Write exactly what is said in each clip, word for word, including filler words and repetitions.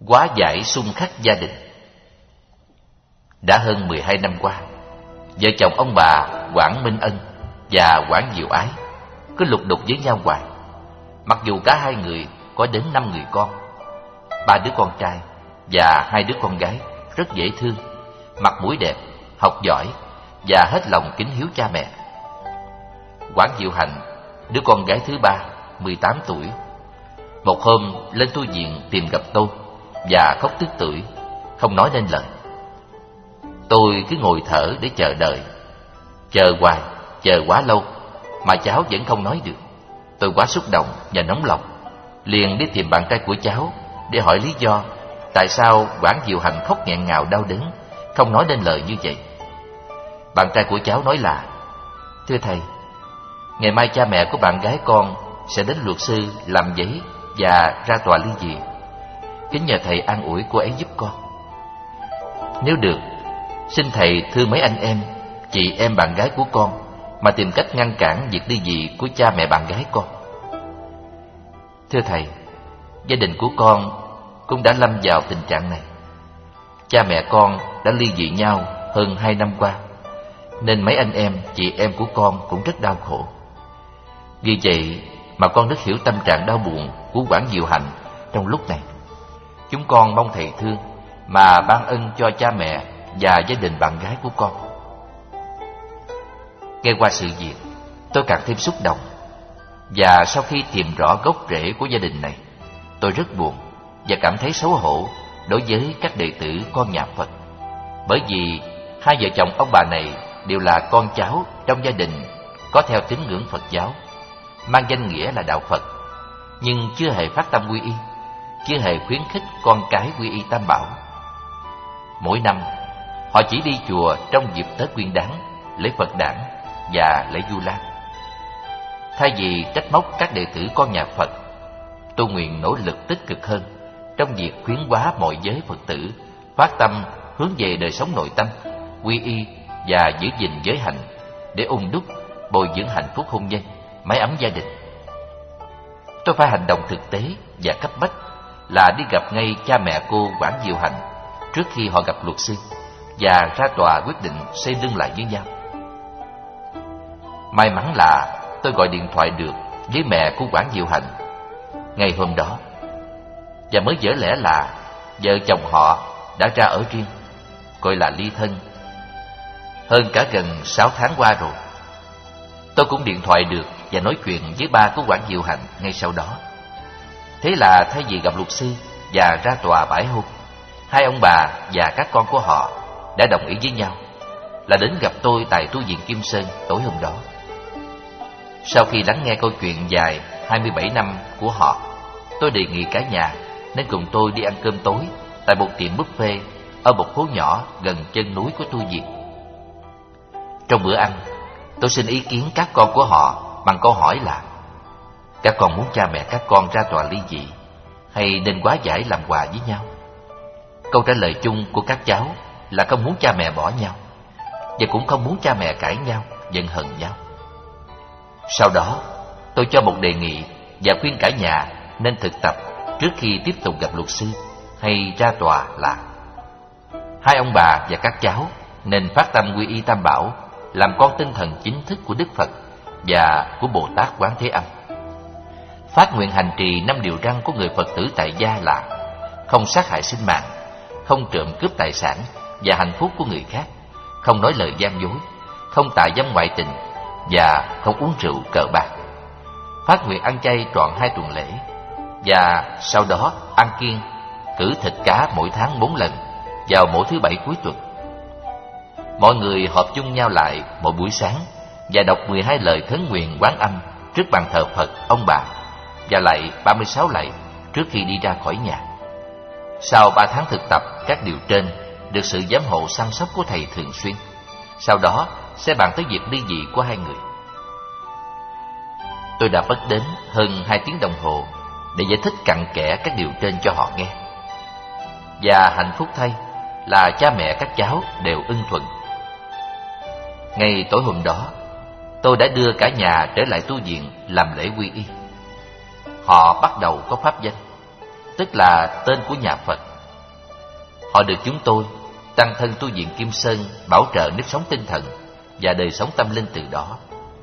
Hóa giải xung khắc gia đình. Đã hơn mười hai năm qua, vợ chồng ông bà Quản Minh Ân và Quản Diệu Ái cứ lục đục với nhau hoài. Mặc dù cả hai người có đến năm người con, ba đứa con trai và hai đứa con gái rất dễ thương, mặt mũi đẹp, học giỏi và hết lòng kính hiếu cha mẹ. Quản Diệu Hạnh, đứa con gái thứ ba, mười tám tuổi, một hôm lên tu viện tìm gặp tôi và khóc tức tưởi, không nói nên lời. Tôi cứ ngồi thở để chờ đợi, chờ hoài, chờ quá lâu mà cháu vẫn không nói được. Tôi quá xúc động và nóng lòng, liền đi tìm bạn trai của cháu để hỏi lý do tại sao Quản Diệu Hạnh khóc nghẹn ngào đau đớn, không nói nên lời như vậy. Bạn trai của cháu nói là: thưa thầy, ngày mai cha mẹ của bạn gái con sẽ đến luật sư làm giấy và ra tòa ly dị. Kính nhờ thầy an ủi cô ấy giúp con. Nếu được, xin thầy thưa mấy anh em, chị em bạn gái của con mà tìm cách ngăn cản việc ly dị của cha mẹ bạn gái con. Thưa thầy, gia đình của con cũng đã lâm vào tình trạng này. Cha mẹ con đã ly dị nhau hơn hai năm qua, nên mấy anh em, chị em của con cũng rất đau khổ. Vì vậy mà con rất hiểu tâm trạng đau buồn của Quản Diệu Hạnh trong lúc này. Chúng con mong thầy thương mà ban ân cho cha mẹ và gia đình bạn gái của con. Nghe qua sự việc, tôi càng thêm xúc động. Và sau khi tìm rõ gốc rễ của gia đình này, tôi rất buồn và cảm thấy xấu hổ đối với các đệ tử con nhà Phật. Bởi vì hai vợ chồng ông bà này đều là con cháu trong gia đình có theo tín ngưỡng Phật giáo, mang danh nghĩa là đạo Phật, nhưng chưa hề phát tâm quy y, chưa hề khuyến khích con cái quy y Tam Bảo. Mỗi năm, họ chỉ đi chùa trong dịp Tết Nguyên Đán, lễ Phật đản và lễ Vu Lan. Thay vì trách móc các đệ tử con nhà Phật, tôi nguyện nỗ lực tích cực hơn trong việc khuyến hóa mọi giới Phật tử phát tâm hướng về đời sống nội tâm, quy y và giữ gìn giới hạnh để ung đúc, bồi dưỡng hạnh phúc hôn nhân, mái ấm gia đình. Tôi phải hành động thực tế và cấp bách là đi gặp ngay cha mẹ cô Quản Diệu Hạnh trước khi họ gặp luật sư và ra tòa quyết định xây lưng lại với nhau. May mắn là tôi gọi điện thoại được với mẹ của Quản Diệu Hạnh ngày hôm đó, và mới vỡ lẽ là vợ chồng họ đã ra ở riêng, gọi là ly thân, hơn cả gần sáu tháng qua rồi. Tôi cũng điện thoại được và nói chuyện với ba của Quản Diệu Hạnh ngay sau đó. Thế là thay vì gặp luật sư và ra tòa bãi hôn, hai ông bà và các con của họ đã đồng ý với nhau là đến gặp tôi tại tu viện Kim Sơn tối hôm đó. Sau khi lắng nghe câu chuyện dài hai mươi bảy năm của họ, tôi đề nghị cả nhà nên cùng tôi đi ăn cơm tối tại một tiệm buffet ở một phố nhỏ gần chân núi của tu viện. Trong bữa ăn, tôi xin ý kiến các con của họ bằng câu hỏi là: các con muốn cha mẹ các con ra tòa ly dị hay nên hóa giải làm hòa với nhau? Câu trả lời chung của các cháu là không muốn cha mẹ bỏ nhau, và cũng không muốn cha mẹ cãi nhau, giận hờn nhau. Sau đó, tôi cho một đề nghị và khuyên cả nhà nên thực tập trước khi tiếp tục gặp luật sư hay ra tòa là: hai ông bà và các cháu nên phát tâm quy y Tam Bảo, làm con tinh thần chính thức của Đức Phật và của Bồ Tát Quán Thế Âm. Phát nguyện hành trì năm điều răn của người Phật tử tại gia là: không sát hại sinh mạng, không trộm cướp tài sản và hạnh phúc của người khác, không nói lời gian dối, không tà dâm ngoại tình và không uống rượu cờ bạc. Phát nguyện ăn chay trọn hai tuần lễ, và sau đó ăn kiêng, cử thịt cá mỗi tháng bốn lần vào mỗi thứ bảy cuối tuần. Mọi người họp chung nhau lại mỗi buổi sáng và đọc mười hai lời khấn nguyện Quán Âm trước bàn thờ Phật ông bà, và lạy ba mươi sáu lạy trước khi đi ra khỏi nhà. Sau ba tháng thực tập các điều trên, được sự giám hộ săn sóc của thầy thường xuyên, sau đó sẽ bàn tới việc ly dị của hai người. Tôi đã mất đến hơn hai tiếng đồng hồ để giải thích cặn kẽ các điều trên cho họ nghe. Và hạnh phúc thay là cha mẹ các cháu đều ưng thuận. Ngay tối hôm đó, tôi đã đưa cả nhà trở lại tu viện làm lễ quy y. Họ bắt đầu có pháp danh, tức là tên của nhà Phật Họ được chúng tôi, tăng thân tu viện Kim Sơn, bảo trợ nếp sống tinh thần và đời sống tâm linh từ đó.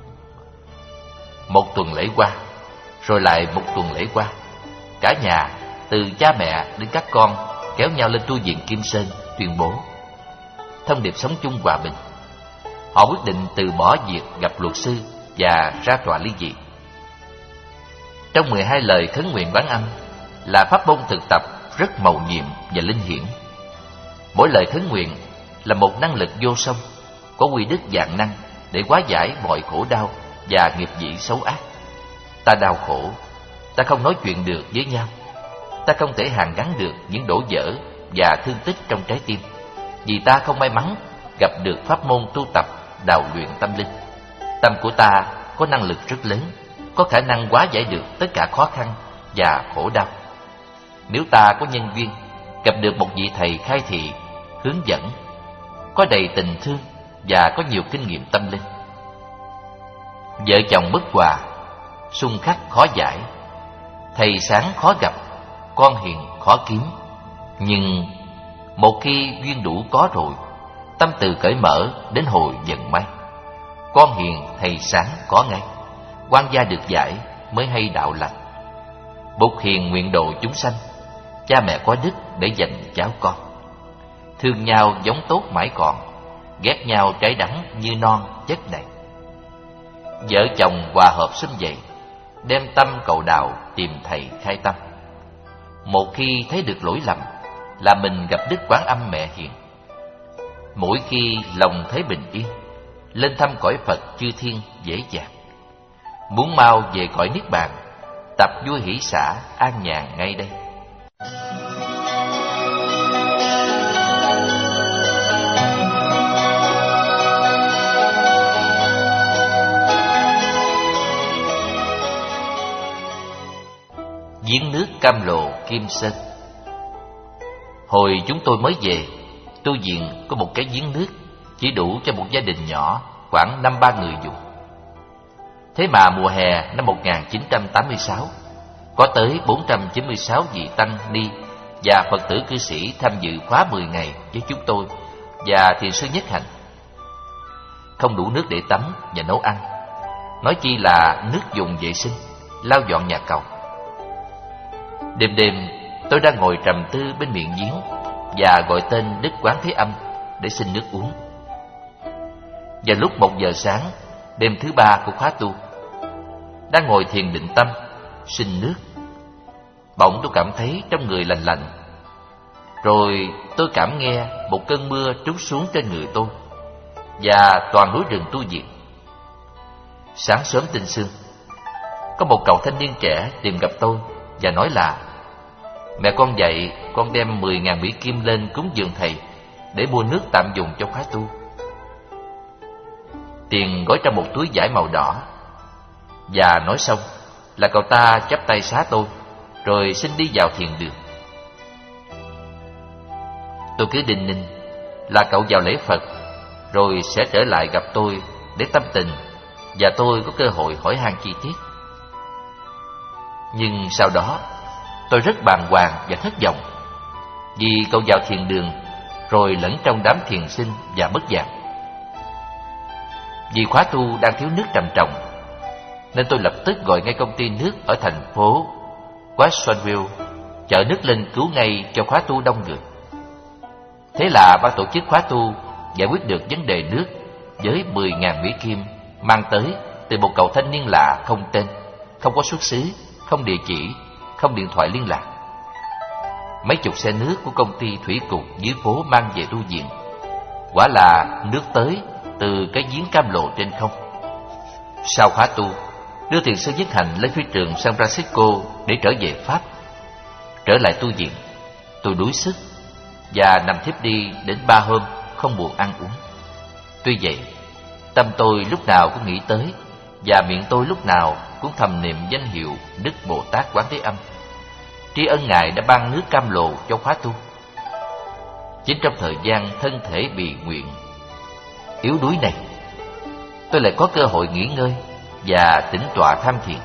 Một tuần lễ qua, rồi lại một tuần lễ qua, cả nhà, từ cha mẹ đến các con, kéo nhau lên tu viện Kim Sơn tuyên bố thông điệp sống chung hòa bình. Họ quyết định từ bỏ việc gặp luật sư và ra tòa ly dị. Trong mười hai lời khấn nguyện quán âm là pháp môn thực tập rất mầu nhiệm và linh hiển. Mỗi lời khấn nguyện là một năng lực vô song, có quy đức vạn năng để hóa giải mọi khổ đau và nghiệp dĩ xấu ác. Ta đau khổ, ta không nói chuyện được với nhau, ta không thể hàn gắn được những đổ vỡ và thương tích trong trái tim, vì ta không may mắn gặp được pháp môn tu tập đào luyện tâm linh. Tâm của ta có năng lực rất lớn, có khả năng hóa giải được tất cả khó khăn và khổ đau. Nếu ta có nhân duyên gặp được một vị thầy khai thị, hướng dẫn, có đầy tình thương và có nhiều kinh nghiệm tâm linh. Vợ chồng bất hòa, xung khắc khó giải, thầy sáng khó gặp, con hiền khó kiếm. Nhưng một khi duyên đủ có rồi, tâm từ cởi mở đến hồi dần may, con hiền thầy sáng có ngay, quan gia được giải mới hay đạo lành. Bụt hiền nguyện độ chúng sanh, cha mẹ có đức để dành cháu con. Thương nhau giống tốt mãi còn, ghét nhau trái đắng như non chất đầy. Vợ chồng hòa hợp sum vầy, đem tâm cầu đạo tìm thầy khai tâm. Một khi thấy được lỗi lầm là mình gặp Đức Quán Âm mẹ hiền. Mỗi khi lòng thấy bình yên, lên thăm cõi Phật chư thiên dễ dàng. Muốn mau về cõi niết bàn, tập vui hỷ xả an nhàn ngay đây. Giếng nước Cam Lộ, Kim Sơn. Hồi chúng tôi mới về, tu viện có một cái giếng nước chỉ đủ cho một gia đình nhỏ khoảng năm ba người dùng. Thế mà mùa hè năm một nghìn chín trăm tám mươi sáu, có tới bốn trăm chín mươi sáu vị tăng ni và Phật tử cư sĩ tham dự khóa mười ngày với chúng tôi và thiền sư Nhất Hạnh. Không đủ nước để tắm và nấu ăn, nói chi là nước dùng vệ sinh, lau dọn nhà cầu. Đêm đêm tôi đang ngồi trầm tư bên miệng giếng và gọi tên Đức Quán Thế Âm để xin nước uống. Vào lúc một giờ sáng, đêm thứ ba của khóa tu, đang ngồi thiền định tâm xin nước, bỗng tôi cảm thấy trong người lành lạnh. Rồi tôi cảm nghe một cơn mưa trút xuống trên người tôi và toàn núi rừng tu viện. Sáng sớm tinh sương, có một cậu thanh niên trẻ tìm gặp tôi và nói là: mẹ con dạy con đem mười ngàn Mỹ Kim lên cúng dường thầy để mua nước tạm dùng cho khóa tu. Tiền gói trong một túi vải màu đỏ. Và nói xong là cậu ta chắp tay xá tôi, rồi xin đi vào thiền đường. Tôi cứ đinh ninh là cậu vào lễ Phật, rồi sẽ trở lại gặp tôi để tâm tình, và tôi có cơ hội hỏi han chi tiết. Nhưng sau đó tôi rất bàng hoàng và thất vọng, vì cậu vào thiền đường rồi lẫn trong đám thiền sinh và mất dạng. Vì khóa tu đang thiếu nước trầm trọng, nên tôi lập tức gọi ngay công ty nước ở thành phố Watsonville chở nước lên cứu ngay cho khóa tu đông người. Thế là ban tổ chức khóa tu giải quyết được vấn đề nước với mười ngàn Mỹ Kim mang tới từ một cậu thanh niên lạ không tên, không có xuất xứ, không địa chỉ, không điện thoại liên lạc. Mấy chục xe nước của công ty thủy cục dưới phố mang về tu viện. Quả là nước tới từ cái giếng Cam Lộ trên không. Sau khóa tu, đưa thiền sư Nhất Hạnh lên phi trường San Francisco để trở về Pháp. Trở lại tu viện, tôi đuối sức và nằm thiếp đi đến ba hôm, không buồn ăn uống. Tuy vậy, tâm tôi lúc nào cũng nghĩ tới, và miệng tôi lúc nào cũng thầm niệm danh hiệu Đức Bồ Tát Quán Thế Âm, tri ân Ngài đã ban nước Cam Lộ cho khóa tu. Chính trong thời gian thân thể bị nguyện yếu đuối này, tôi lại có cơ hội nghỉ ngơi và tĩnh tọa tham thiền.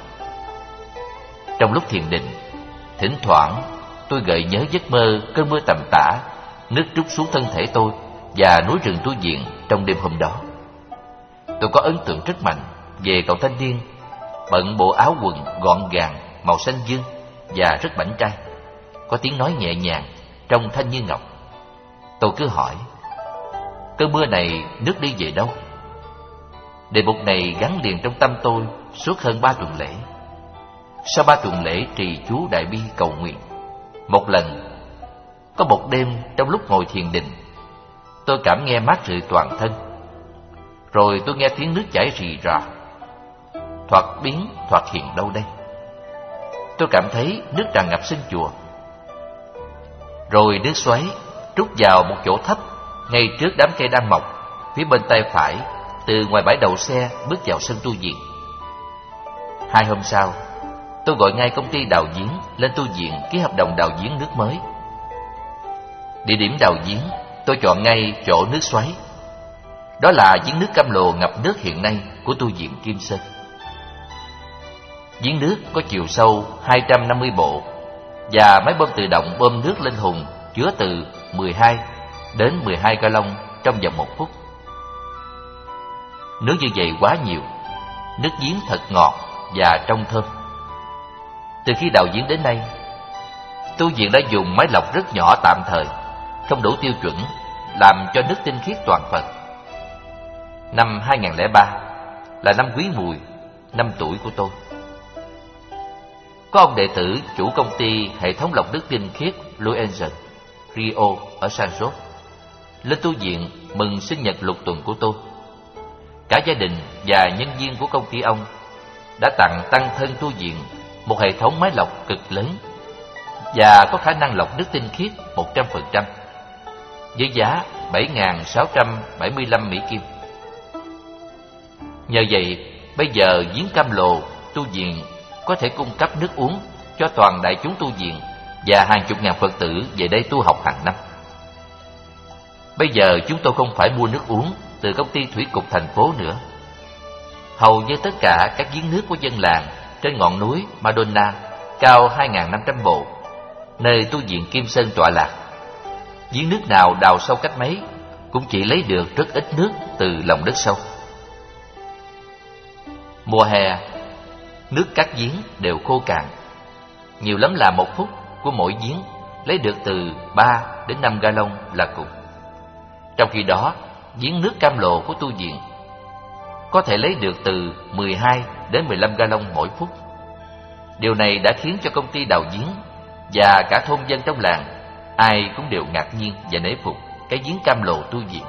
Trong lúc thiền định, thỉnh thoảng tôi gợi nhớ giấc mơ cơn mưa tầm tã nước trút xuống thân thể tôi và núi rừng tu viện trong đêm hôm đó. Tôi có ấn tượng rất mạnh về cậu thanh niên bận bộ áo quần gọn gàng màu xanh dương và rất bảnh trai, có tiếng nói nhẹ nhàng, trông thanh như ngọc. Tôi cứ hỏi, cơn mưa này nước đi về đâu? Đề mục này gắn liền trong tâm tôi suốt hơn ba tuần lễ. Sau ba tuần lễ trì chú đại bi cầu nguyện, một lần, có một đêm trong lúc ngồi thiền định, tôi cảm nghe mát rượi toàn thân. Rồi tôi nghe tiếng nước chảy rì rào, thoạt biến thoạt hiện đâu đây. Tôi cảm thấy nước tràn ngập sân chùa. Rồi nước xoáy trút vào một chỗ thấp ngay trước đám cây đang mọc phía bên tay phải, từ ngoài bãi đậu xe bước vào sân tu viện. Hai hôm sau, tôi gọi ngay công ty đào giếng lên tu viện ký hợp đồng đào giếng nước mới. Địa điểm đào giếng tôi chọn ngay chỗ nước xoáy. Đó là giếng nước Cam Lồ ngập nước hiện nay của tu viện Kim Sơn. Giếng nước có chiều sâu hai trăm năm mươi bộ và máy bơm tự động bơm nước lên thùng chứa từ mười hai đến mười hai gallon trong vòng một phút. Nước như vậy quá nhiều, nước giếng thật ngọt và trong thơm. Từ khi đào giếng đến nay, tu viện đã dùng máy lọc rất nhỏ tạm thời, không đủ tiêu chuẩn, làm cho nước tinh khiết toàn phần. Năm hai không không ba là năm Quý Mùi, năm tuổi của tôi. Có ông đệ tử chủ công ty hệ thống lọc nước tinh khiết Luenzen, Rio ở San Jose lên tu viện mừng sinh nhật lục tuần của tôi. Cả gia đình và nhân viên của công ty ông đã tặng tăng thân tu viện một hệ thống máy lọc cực lớn và có khả năng lọc nước tinh khiết một trăm phần trăm với giá bảy nghìn sáu trăm bảy mươi lăm Mỹ Kim. Nhờ vậy, bây giờ giếng Cam Lồ tu viện có thể cung cấp nước uống cho toàn đại chúng tu viện và hàng chục ngàn Phật tử về đây tu học hàng năm. Bây giờ chúng tôi không phải mua nước uống từ công ty thủy cục thành phố nữa. Hầu như tất cả các giếng nước của dân làng trên ngọn núi Madonna cao hai nghìn năm trăm bộ, nơi tu viện Kim Sơn tọa lạc, giếng nước nào đào sâu cách mấy cũng chỉ lấy được rất ít nước từ lòng đất sâu. Mùa hè, nước các giếng đều khô cạn, nhiều lắm là một phút của mỗi giếng lấy được từ ba đến năm gallon là cùng. Trong khi đó, giếng nước Cam Lồ của tu viện có thể lấy được từ mười hai đến mười lăm gallon mỗi phút. Điều này đã khiến cho công ty đào giếng và cả thôn dân trong làng ai cũng đều ngạc nhiên và nể phục cái giếng Cam Lồ tu viện.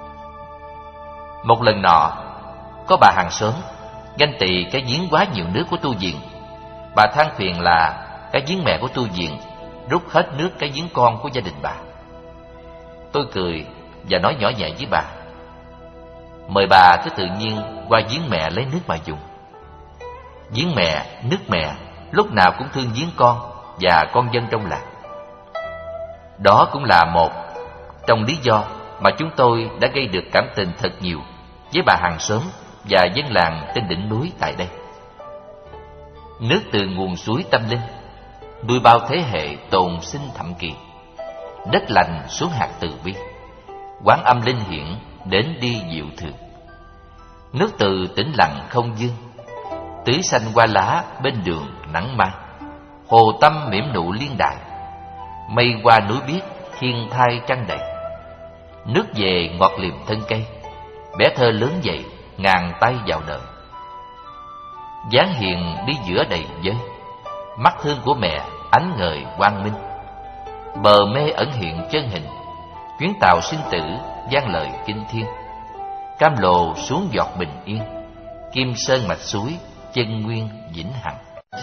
Một lần nọ, có bà hàng xóm ganh tị cái giếng quá nhiều nước của tu viện. Bà than phiền là cái giếng mẹ của tu viện rút hết nước cái giếng con của gia đình bà. Tôi cười và nói nhỏ nhẹ với bà, mời bà cứ tự nhiên qua giếng mẹ lấy nước mà dùng. Giếng mẹ, nước mẹ lúc nào cũng thương giếng con và con dân trong làng. Đó cũng là một trong lý do mà chúng tôi đã gây được cảm tình thật nhiều với bà hàng xóm và dân làng trên đỉnh núi tại đây. Nước từ nguồn suối tâm linh nuôi bao thế hệ tồn sinh thậm kỳ. Đất lành xuống hạt từ bi, Quán Âm linh hiện đến đi diệu thường. Nước từ tĩnh lặng không dương, tưới xanh qua lá bên đường nắng mai. Hồ tâm mỉm nụ liên đại, mây qua núi biếc thiên thai trăng đầy. Nước về ngọt liềm thân cây, bé thơ lớn dậy ngàn tay vào đời. Dáng hiền đi giữa đầy giới, mắt thương của mẹ ánh ngời quang minh. Bờ mê ẩn hiện chân hình, chuyến tàu sinh tử vang lời kinh thiên. Cam Lồ xuống giọt bình yên, Kim Sơn mạch suối chân nguyên vĩnh hằng.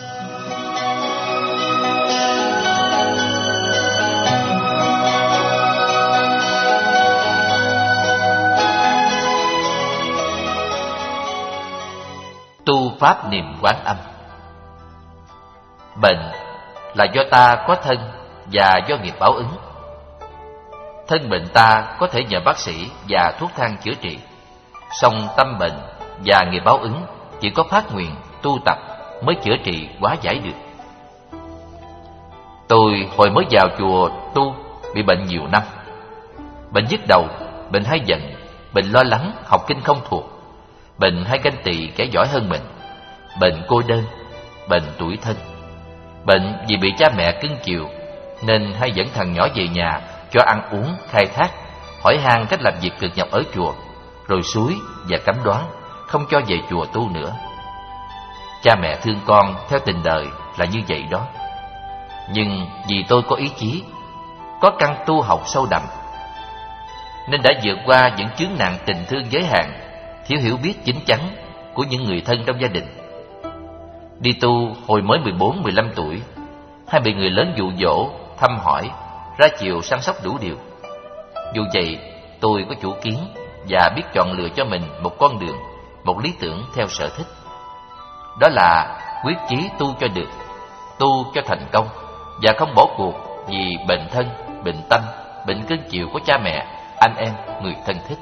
Tu pháp niệm Quán Âm. Bệnh là do ta có thân và do nghiệp báo ứng. Thân bệnh ta có thể nhờ bác sĩ và thuốc thang chữa trị, song tâm bệnh và nghiệp báo ứng chỉ có phát nguyện, tu tập mới chữa trị hóa giải được. Tôi hồi mới vào chùa tu bị bệnh nhiều năm, bệnh nhức đầu, bệnh hay giận, bệnh lo lắng, học kinh không thuộc, bệnh hay ganh tị kẻ giỏi hơn mình, bệnh cô đơn, bệnh tủi thân, bệnh vì bị cha mẹ cưng chiều nên hay dẫn thằng nhỏ về nhà cho ăn uống, khai thác, hỏi han cách làm việc cực nhọc ở chùa, rồi xúi và cấm đoán không cho về chùa tu nữa. Cha mẹ thương con theo tình đời là như vậy đó. Nhưng vì tôi có ý chí, có căn tu học sâu đậm, nên đã vượt qua những chướng nạn tình thương giới hạn, thiếu hiểu biết chín chắn của những người thân trong gia đình. Đi tu hồi mới mười bốn mười lăm tuổi, hay bị người lớn dụ dỗ, thăm hỏi, ra chiều săn sóc đủ điều. Dù vậy, tôi có chủ kiến và biết chọn lựa cho mình một con đường, một lý tưởng theo sở thích. Đó là quyết chí tu cho được, tu cho thành công, và không bỏ cuộc vì bệnh thân, bệnh tâm, bệnh cưng chiều của cha mẹ, anh em, người thân thích.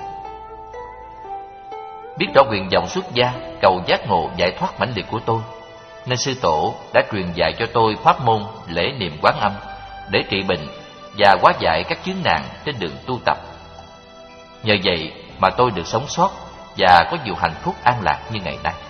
Biết rõ nguyện vọng xuất gia, cầu giác ngộ giải thoát mãnh liệt của tôi, nên sư tổ đã truyền dạy cho tôi pháp môn lễ niệm Quán Âm để trị bệnh và hóa giải các chướng nạn trên đường tu tập. Nhờ vậy mà tôi được sống sót và có nhiều hạnh phúc an lạc như ngày nay.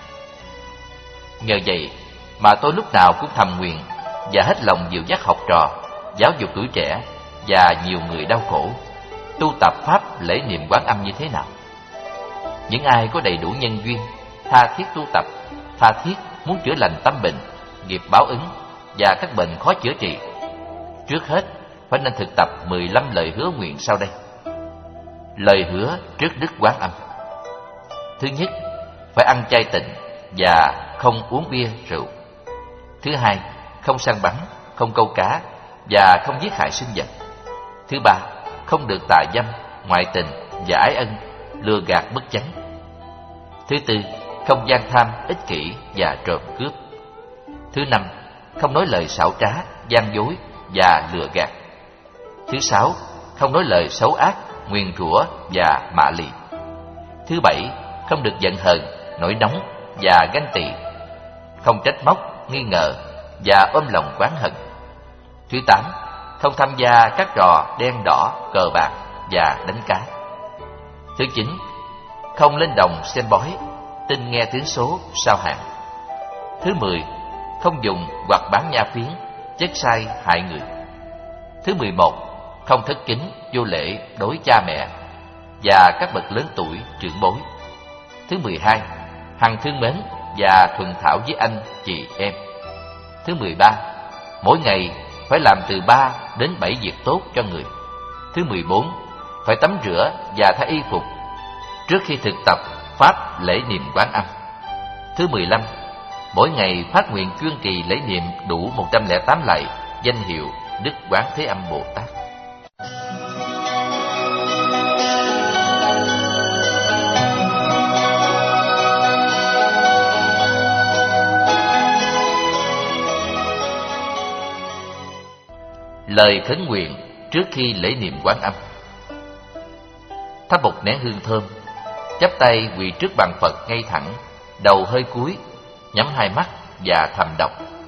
Nhờ vậy mà tôi lúc nào cũng thầm nguyện và hết lòng dìu dắt học trò, giáo dục tuổi trẻ và nhiều người đau khổ tu tập pháp lễ niệm Quán Âm như thế nào. Những ai có đầy đủ nhân duyên, tha thiết tu tập, tha thiết muốn chữa lành tâm bệnh, nghiệp báo ứng và các bệnh khó chữa trị, trước hết phải nên thực tập mười lăm lời hứa nguyện sau đây. Lời hứa trước Đức Quán Âm. Thứ nhất, phải ăn chay tịnh và không uống bia rượu. Thứ hai, không săn bắn, không câu cá và không giết hại sinh vật. Thứ ba, không được tà dâm, ngoại tình và ái ân, lừa gạt bất chánh. Thứ tư, không gian tham, ích kỷ và trộm cướp. Thứ năm, không nói lời xảo trá, gian dối và lừa gạt. Thứ sáu, không nói lời xấu ác, nguyền rủa và mạ lị. Thứ bảy, không được giận hờn, nổi nóng và ganh tị, không trách móc, nghi ngờ và ôm lòng oán hận. Thứ tám, không tham gia các trò đen đỏ, cờ bạc và đánh cá. Thứ chín, không lên đồng xem bói, tin nghe tiếng số, sao hạn. Thứ mười, không dùng hoặc bán nha phiến, chất sai hại người. Thứ mười một, không thất kính, vô lễ đối cha mẹ và các bậc lớn tuổi, trưởng bối. Thứ mười hai, hằng thương mến và thuận thảo với anh, chị, em. Thứ mười ba, mỗi ngày phải làm từ ba đến bảy việc tốt cho người. Thứ mười bốn, phải tắm rửa và thay y phục trước khi thực tập pháp lễ niệm Quán Âm. Thứ mười lăm, mỗi ngày phát nguyện chuyên kỳ lễ niệm đủ một trăm lẻ tám lạy danh hiệu Đức Quán Thế Âm Bồ Tát. Lời khấn nguyện trước khi lễ niệm Quán Âm. Thắp một nén hương thơm, chắp tay quỳ trước bàn Phật ngay thẳng, đầu hơi cúi, nhắm hai mắt và thầm đọc: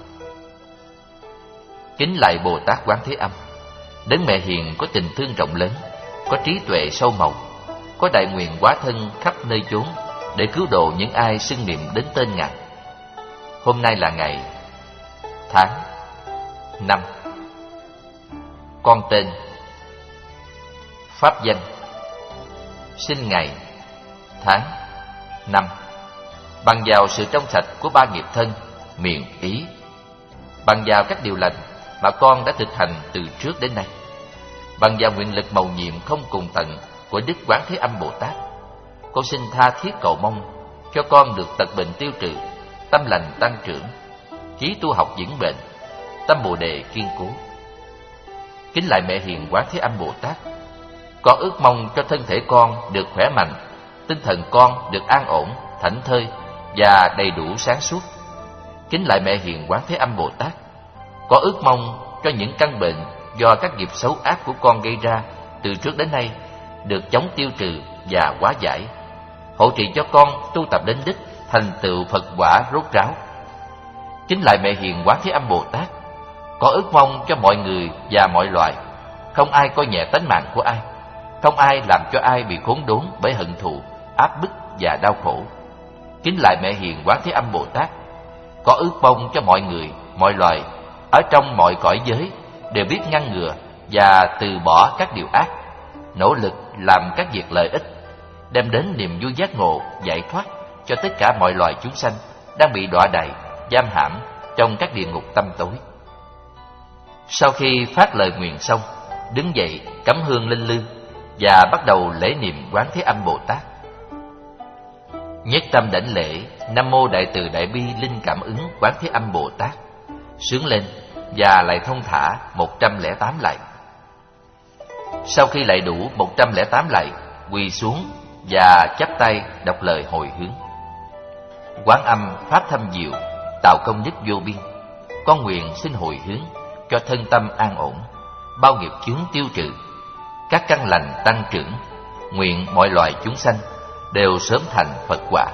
Kính lạy Bồ Tát Quán Thế Âm, đấng mẹ hiền có tình thương rộng lớn, có trí tuệ sâu màu, có đại nguyện hóa thân khắp nơi chốn để cứu độ những ai xưng niệm đến tên Ngài. Hôm nay là ngày, tháng, năm. Con tên, pháp danh, sinh ngày, tháng, năm, bằng vào sự trong sạch của ba nghiệp thân, miệng, ý, bằng vào các điều lành mà con đã thực hành từ trước đến nay, bằng vào nguyện lực mầu nhiệm không cùng tận của Đức Quán Thế Âm Bồ Tát, con xin tha thiết cầu mong cho con được tật bệnh tiêu trừ, tâm lành tăng trưởng, trí tu học vững bền, tâm bồ đề kiên cố. Kính lạy mẹ hiền Quán Thế Âm Bồ Tát, con ước mong cho thân thể con được khỏe mạnh, tinh thần con được an ổn, thảnh thơi và đầy đủ sáng suốt. Kính lạy mẹ hiền Quán Thế Âm Bồ Tát, con ước mong cho những căn bệnh do các nghiệp xấu ác của con gây ra từ trước đến nay được chống tiêu trừ và hóa giải, hộ trì cho con tu tập đến đích, thành tựu Phật quả rốt ráo. Kính lạy mẹ hiền Quán Thế Âm Bồ Tát, con ước mong cho mọi người và mọi loài, không ai coi nhẹ tánh mạng của ai, không ai làm cho ai bị khốn đốn bởi hận thù, áp bức và đau khổ. Kính lại Mẹ Hiền Quán Thế Âm Bồ Tát, có ước mong cho mọi người, mọi loài ở trong mọi cõi giới đều biết ngăn ngừa và từ bỏ các điều ác, nỗ lực làm các việc lợi ích, đem đến niềm vui giác ngộ, giải thoát cho tất cả mọi loài chúng sanh đang bị đọa đày, giam hãm trong các địa ngục tăm tối. Sau khi phát lời nguyện xong, đứng dậy cắm hương linh lư và bắt đầu lễ niệm Quán Thế Âm Bồ Tát. Nhất tâm đảnh lễ Nam Mô Đại Từ Đại Bi Linh Cảm Ứng Quán Thế Âm Bồ Tát, sướng lên và lại thông thả một trăm lẻ tám lạy. Sau khi lạy đủ một trăm lẻ tám lạy, quỳ xuống và chắp tay đọc lời hồi hướng. Quán Âm pháp thâm diệu, tạo công đức vô biên. Con nguyện xin hồi hướng cho thân tâm an ổn, bao nghiệp chướng tiêu trừ, các căn lành tăng trưởng. Nguyện mọi loài chúng sanh đều sớm thành Phật quả.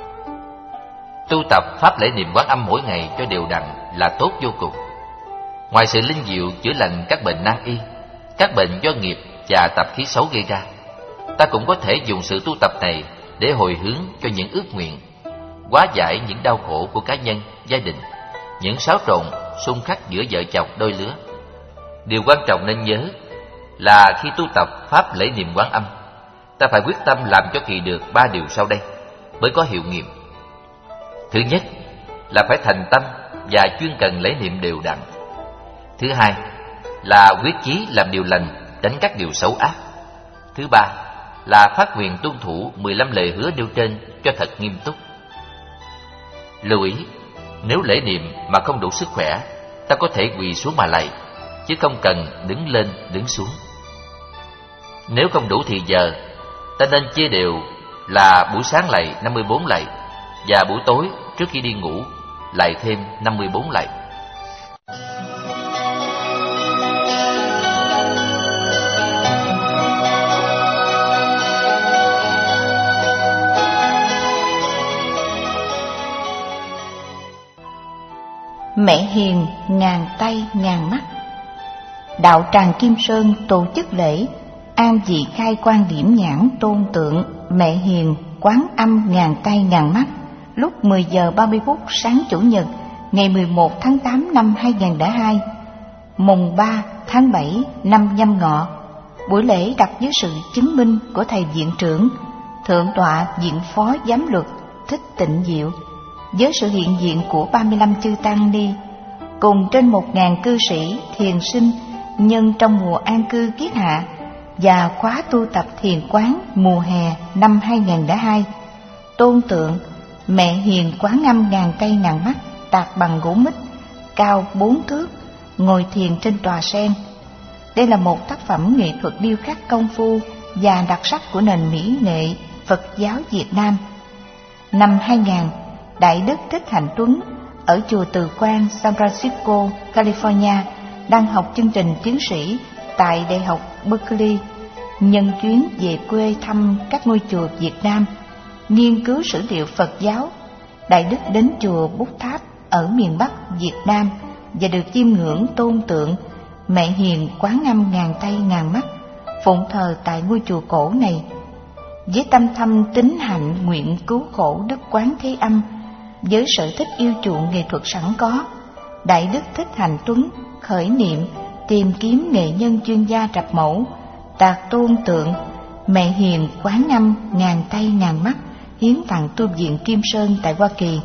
Tu tập pháp lễ niệm Quán Âm mỗi ngày cho đều đặn là tốt vô cùng. Ngoài sự linh diệu chữa lành các bệnh nan y, các bệnh do nghiệp và tập khí xấu gây ra, ta cũng có thể dùng sự tu tập này để hồi hướng cho những ước nguyện, hóa giải những đau khổ của cá nhân, gia đình, những xáo trộn, xung khắc giữa vợ chồng đôi lứa. Điều quan trọng nên nhớ là khi tu tập pháp lễ niệm Quán Âm, ta phải quyết tâm làm cho kỳ được ba điều sau đây mới có hiệu nghiệm. Thứ nhất là phải thành tâm và chuyên cần lễ niệm đều đặn. Thứ hai là quyết chí làm điều lành, tránh các điều xấu ác. Thứ ba là phát nguyện tuân thủ mười lăm lời hứa nêu trên cho thật nghiêm túc. Lưu ý, nếu lễ niệm mà không đủ sức khỏe, ta có thể quỳ xuống mà lạy, chứ không cần đứng lên đứng xuống. Nếu không đủ thì giờ, ta nên chia đều là buổi sáng lạy năm mươi bốn lạy và buổi tối trước khi đi ngủ lạy thêm năm mươi bốn lạy. Mẹ Hiền ngàn tay ngàn mắt. Đạo Tràng Kim Sơn tổ chức lễ an vị khai quang điểm nhãn tôn tượng Mẹ Hiền Quán Âm ngàn tay ngàn mắt lúc mười giờ ba mươi phút sáng Chủ nhật ngày mười một tháng tám năm hai nghìn không trăm lẻ hai, mùng ba tháng bảy năm Nhâm Ngọ. Buổi lễ đặt dưới sự chứng minh của thầy viện trưởng, thượng tọa viện phó giám luật Thích Tịnh Diệu, với sự hiện diện của ba mươi lăm chư tăng ni cùng trên một ngàn cư sĩ thiền sinh nhân trong mùa an cư kiết hạ và khóa tu tập thiền quán mùa hè năm hai nghìn không trăm lẻ hai. Tôn tượng Mẹ Hiền Quán Âm ngàn tay ngàn mắt tạc bằng gỗ mít, cao bốn thước, ngồi thiền trên tòa sen. Đây là một tác phẩm nghệ thuật điêu khắc công phu và đặc sắc của nền mỹ nghệ Phật giáo Việt Nam. Năm hai nghìn, Đại đức Thích Hạnh Tuấn ở chùa Từ Quang, San Francisco, California đang học chương trình tiến sĩ tại Đại học Berkeley. Nhân chuyến về quê thăm các ngôi chùa Việt Nam, nghiên cứu sử liệu Phật giáo, Đại đức đến chùa Bút Tháp ở miền Bắc Việt Nam và được chiêm ngưỡng tôn tượng Mẹ Hiền Quán Âm ngàn tay ngàn mắt phụng thờ tại ngôi chùa cổ này. Với tâm thâm tín hạnh nguyện cứu khổ Đức Quán Thế Âm, với sở thích yêu chuộng nghệ thuật sẵn có, Đại đức Thích Hạnh Tuấn khởi niệm tìm kiếm nghệ nhân chuyên gia trập mẫu, tạc tôn tượng Mẹ Hiền Quán Âm ngàn tay ngàn mắt hiến tặng tu viện Kim Sơn tại Hoa Kỳ.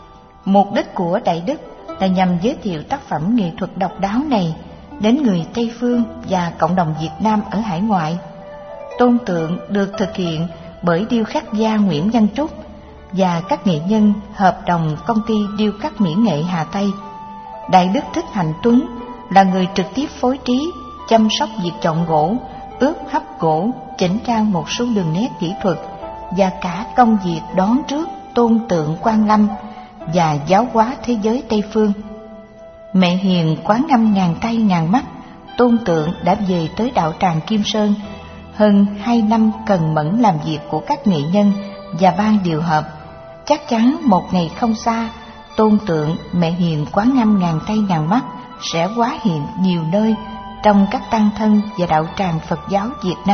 Mục đích của Đại đức là nhằm giới thiệu tác phẩm nghệ thuật độc đáo này đến người Tây Phương và cộng đồng Việt Nam ở hải ngoại. Tôn tượng được thực hiện bởi điêu khắc gia Nguyễn Văn Trúc và các nghệ nhân hợp đồng công ty điêu khắc mỹ nghệ Hà Tây. Đại đức Thích Hạnh Tuấn là người trực tiếp phối trí, chăm sóc việc chọn gỗ, ướp hấp gỗ, chỉnh trang một số đường nét kỹ thuật và cả công việc đón trước tôn tượng Quan Lâm và giáo hóa thế giới Tây Phương. Mẹ Hiền Quán Âm ngàn tay ngàn mắt tôn tượng đã về tới đạo tràng Kim Sơn. Hơn hai năm cần mẫn làm việc của các nghệ nhân và ban điều hợp, chắc chắn một ngày không xa, tôn tượng Mẹ Hiền Quán Âm ngàn tay ngàn mắt sẽ hóa hiện nhiều nơi trong các tăng thân và đạo tràng Phật giáo Việt Nam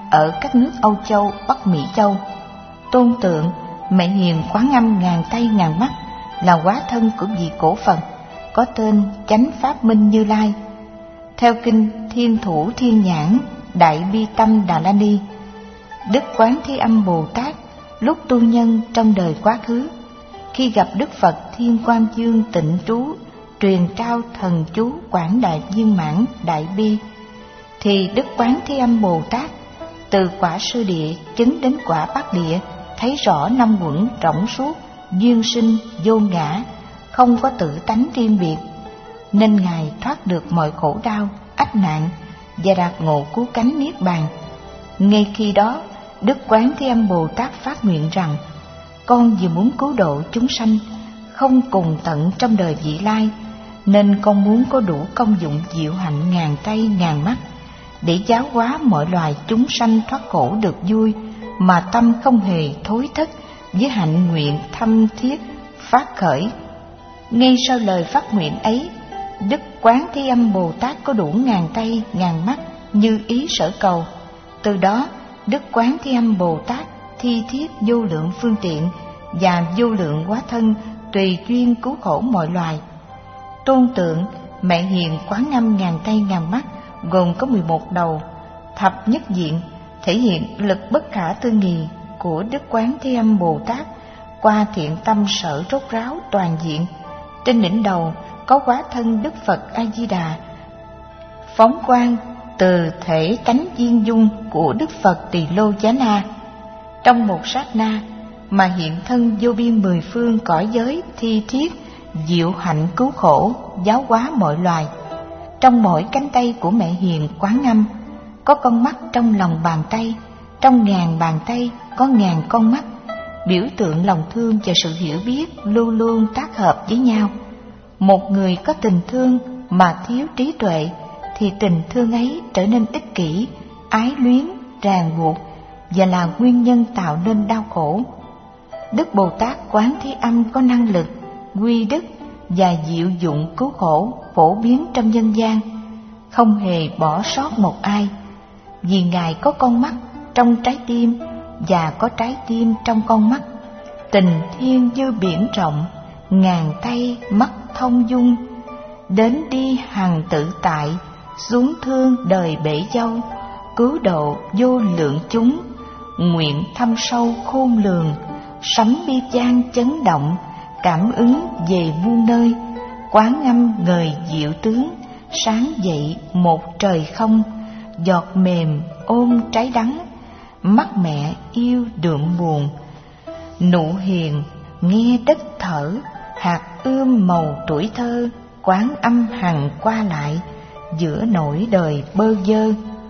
ở các nước Âu Châu, Bắc Mỹ Châu. Tôn tượng Mẹ Hiền Quán Âm ngàn tay ngàn mắt là hóa thân của vị cổ Phật có tên Chánh Pháp Minh Như Lai. Theo kinh Thiên Thủ Thiên Nhãn Đại Bi Tâm Đà La Ni, Đức Quán Thế Âm Bồ Tát lúc tu nhân trong đời quá khứ, khi gặp Đức Phật Thiên Quang Dương tịnh trú truyền trao thần chú Quảng Đại Viên Mãn Đại Bi, thì Đức Quán Thế Âm Bồ Tát từ quả sơ địa chứng đến quả bát địa, thấy rõ năm uẩn rỗng suốt, duyên sinh vô ngã, không có tự tánh riêng biệt, nên Ngài thoát được mọi khổ đau, ách nạn và đạt ngộ cứu cánh niết bàn. Ngay khi đó, Đức Quán Thế Âm Bồ Tát phát nguyện rằng: con vì muốn cứu độ chúng sanh không cùng tận trong đời vị lai, nên con muốn có đủ công dụng diệu hạnh ngàn tay ngàn mắt để giáo hóa mọi loài chúng sanh thoát khổ được vui, mà tâm không hề thối thất với hạnh nguyện thâm thiết phát khởi. Ngay sau lời phát nguyện ấy, Đức Quán Thế Âm Bồ Tát có đủ ngàn tay ngàn mắt như ý sở cầu. Từ đó, Đức Quán Thế Âm Bồ Tát thi thiết vô lượng phương tiện và vô lượng hóa thân tùy duyên cứu khổ mọi loài. Tôn tượng Mẹ Hiền Quán Âm ngàn tay ngàn mắt gồm có mười một đầu, thập nhất diện, thể hiện lực bất khả tư nghị của Đức Quán Thế Âm Bồ Tát qua thiện tâm sở rốt ráo toàn diện. Trên đỉnh đầu có hóa thân Đức Phật A Di Đà, phóng quang từ thể tánh viên dung của Đức Phật Tỳ Lô Giá Na, trong một sát na mà hiện thân vô biên mười phương cõi giới thi thiết diệu hạnh cứu khổ, giáo hóa mọi loài. Trong mỗi cánh tay của Mẹ Hiền Quán Âm có con mắt trong lòng bàn tay, trong ngàn bàn tay có ngàn con mắt, biểu tượng lòng thương và sự hiểu biết luôn luôn tác hợp với nhau. Một người có tình thương mà thiếu trí tuệ thì tình thương ấy trở nên ích kỷ, ái luyến, ràng buộc và là nguyên nhân tạo nên đau khổ. Đức Bồ Tát Quán Thế Âm có năng lực, quy đức và diệu dụng cứu khổ phổ biến trong nhân gian, không hề bỏ sót một ai, vì Ngài có con mắt trong trái tim và có trái tim trong con mắt. Tình thiên như biển rộng, ngàn tay mắt thông dung, đến đi hằng tự tại, xuống thương đời bể dâu, cứu độ vô lượng chúng, nguyện thâm sâu khôn lường, sấm bi gian chấn động, cảm ứng về muôn nơi. Quán Âm ngời diệu tướng, sáng dậy một trời không, giọt mềm ôm trái đắng, mắt mẹ yêu đượm buồn. Nụ hiền nghe đất thở, hạt ươm màu tuổi thơ, Quán Âm hằng qua lại giữa nỗi đời bơ vơ.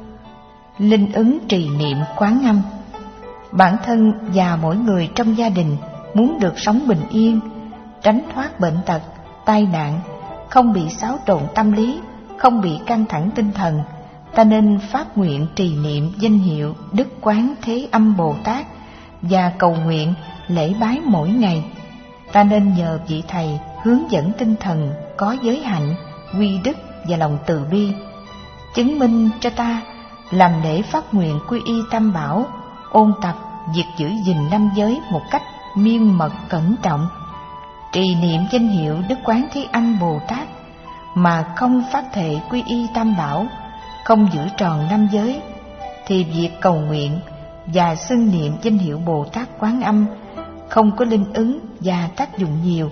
Linh ứng trì niệm Quán Âm. Bản thân và mỗi người trong gia đình muốn được sống bình yên, tránh thoát bệnh tật, tai nạn, không bị xáo trộn tâm lý, không bị căng thẳng tinh thần, ta nên phát nguyện trì niệm danh hiệu Đức Quán Thế Âm Bồ Tát và cầu nguyện lễ bái mỗi ngày. Ta nên nhờ vị thầy hướng dẫn tinh thần có giới hạnh, quy đức và lòng từ bi, chứng minh cho ta làm lễ phát nguyện quy y Tam Bảo, ôn tập việc giữ gìn năm giới một cách miên mật cẩn trọng. Trì niệm danh hiệu Đức Quán Thế Âm Bồ Tát mà không phát thệ quy y Tam Bảo, không giữ tròn năm giới, thì việc cầu nguyện và xưng niệm danh hiệu Bồ Tát Quán Âm không có linh ứng và tác dụng nhiều.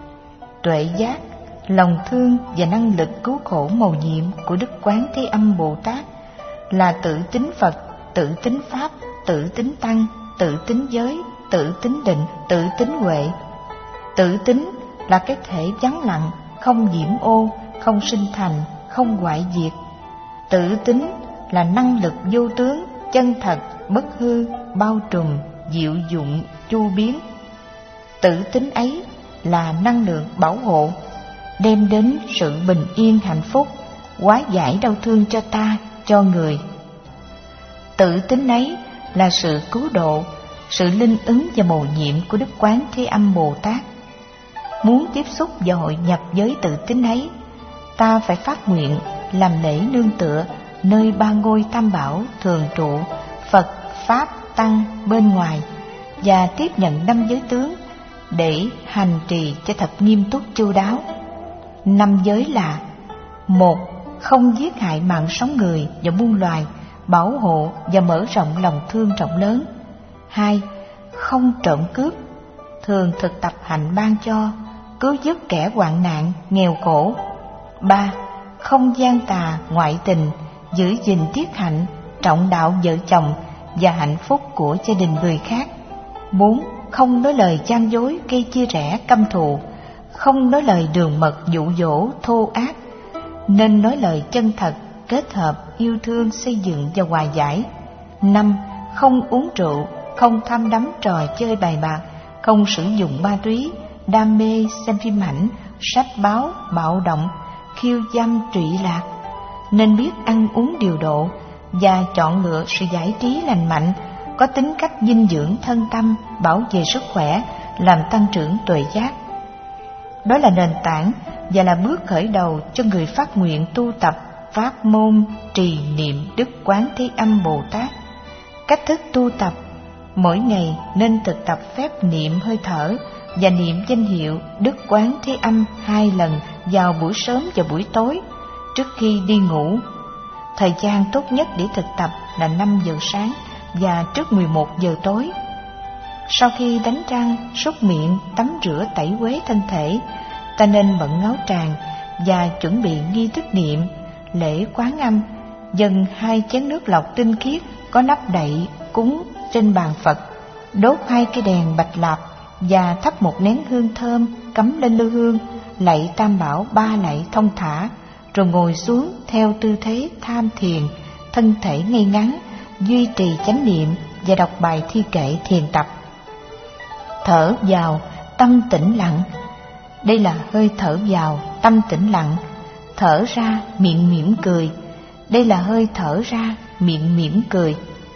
Tuệ giác, lòng thương và năng lực cứu khổ mầu nhiệm của Đức Quán Thế Âm Bồ Tát là tự tính Phật, tự tính Pháp, tự tính Tăng, tự tính giới, tự tính định, tự tính huệ. Tự tính là cái thể vắng lặng, không nhiễm ô, không sinh thành, không hoại diệt. Tự tính là năng lực vô tướng, chân thật, bất hư, bao trùm, diệu dụng, chu biến. Tự tính ấy là năng lượng bảo hộ, đem đến sự bình yên hạnh phúc, hóa giải đau thương cho ta, cho người. Tự tính ấy là sự cứu độ, sự linh ứng và mầu nhiệm của Đức Quán Thế Âm Bồ Tát. Muốn tiếp xúc và hội nhập với tự tính ấy, ta phải phát nguyện làm lễ nương tựa nơi ba ngôi Tam Bảo thường trụ Phật, Pháp, Tăng bên ngoài và tiếp nhận năm giới tướng để hành trì cho thật nghiêm túc chu đáo. Năm giới là: một. Không giết hại mạng sống người và muôn loài, bảo hộ và mở rộng lòng thương rộng lớn. Hai. Không trộm cướp, thường thực tập hạnh ban cho, cứu giúp kẻ hoạn nạn, nghèo khổ. Ba. Không gian tà, ngoại tình, giữ gìn tiết hạnh, trọng đạo vợ chồng và hạnh phúc của gia đình người khác. Bốn. Không nói lời gian dối gây chia rẽ căm thù, không nói lời đường mật dụ dỗ thô ác, nên nói lời chân thật, kết hợp yêu thương xây dựng và hòa giải. Năm. Không uống rượu, không tham đắm trò chơi bài bạc, không sử dụng ma túy, đam mê xem phim ảnh, sách báo, bạo động, khiêu dâm trụy lạc, nên biết ăn uống điều độ và chọn lựa sự giải trí lành mạnh, có tính cách dinh dưỡng thân tâm, bảo vệ sức khỏe, làm tăng trưởng tuệ giác. Đó là nền tảng và là bước khởi đầu cho người phát nguyện tu tập pháp môn trì niệm Đức Quán Thế Âm Bồ Tát. Cách thức tu tập: mỗi ngày nên thực tập phép niệm hơi thở và niệm danh hiệu Đức Quán Thế Âm hai lần vào buổi sớm và buổi tối trước khi đi ngủ. Thời gian tốt nhất để thực tập là năm giờ sáng và trước mười một giờ tối. Sau khi đánh răng, súc miệng, tắm rửa tẩy uế thân thể, ta nên bận áo tràng và chuẩn bị nghi thức niệm lễ Quán Âm, dâng hai chén nước lọc tinh khiết có nắp đậy cúng trên bàn Phật, đốt hai cây đèn bạch lạp và thắp một nén hương thơm cắm lên lư hương, lạy Tam Bảo ba lạy thông thả, rồi ngồi xuống theo tư thế tham thiền, thân thể ngay ngắn, duy trì chánh niệm và đọc bài thi kệ thiền tập. Thở vào, tâm tĩnh lặng. Đây là hơi thở vào, tâm tĩnh lặng. Thở ra, miệng mỉm cười. Đây là hơi thở ra, miệng mỉm cười.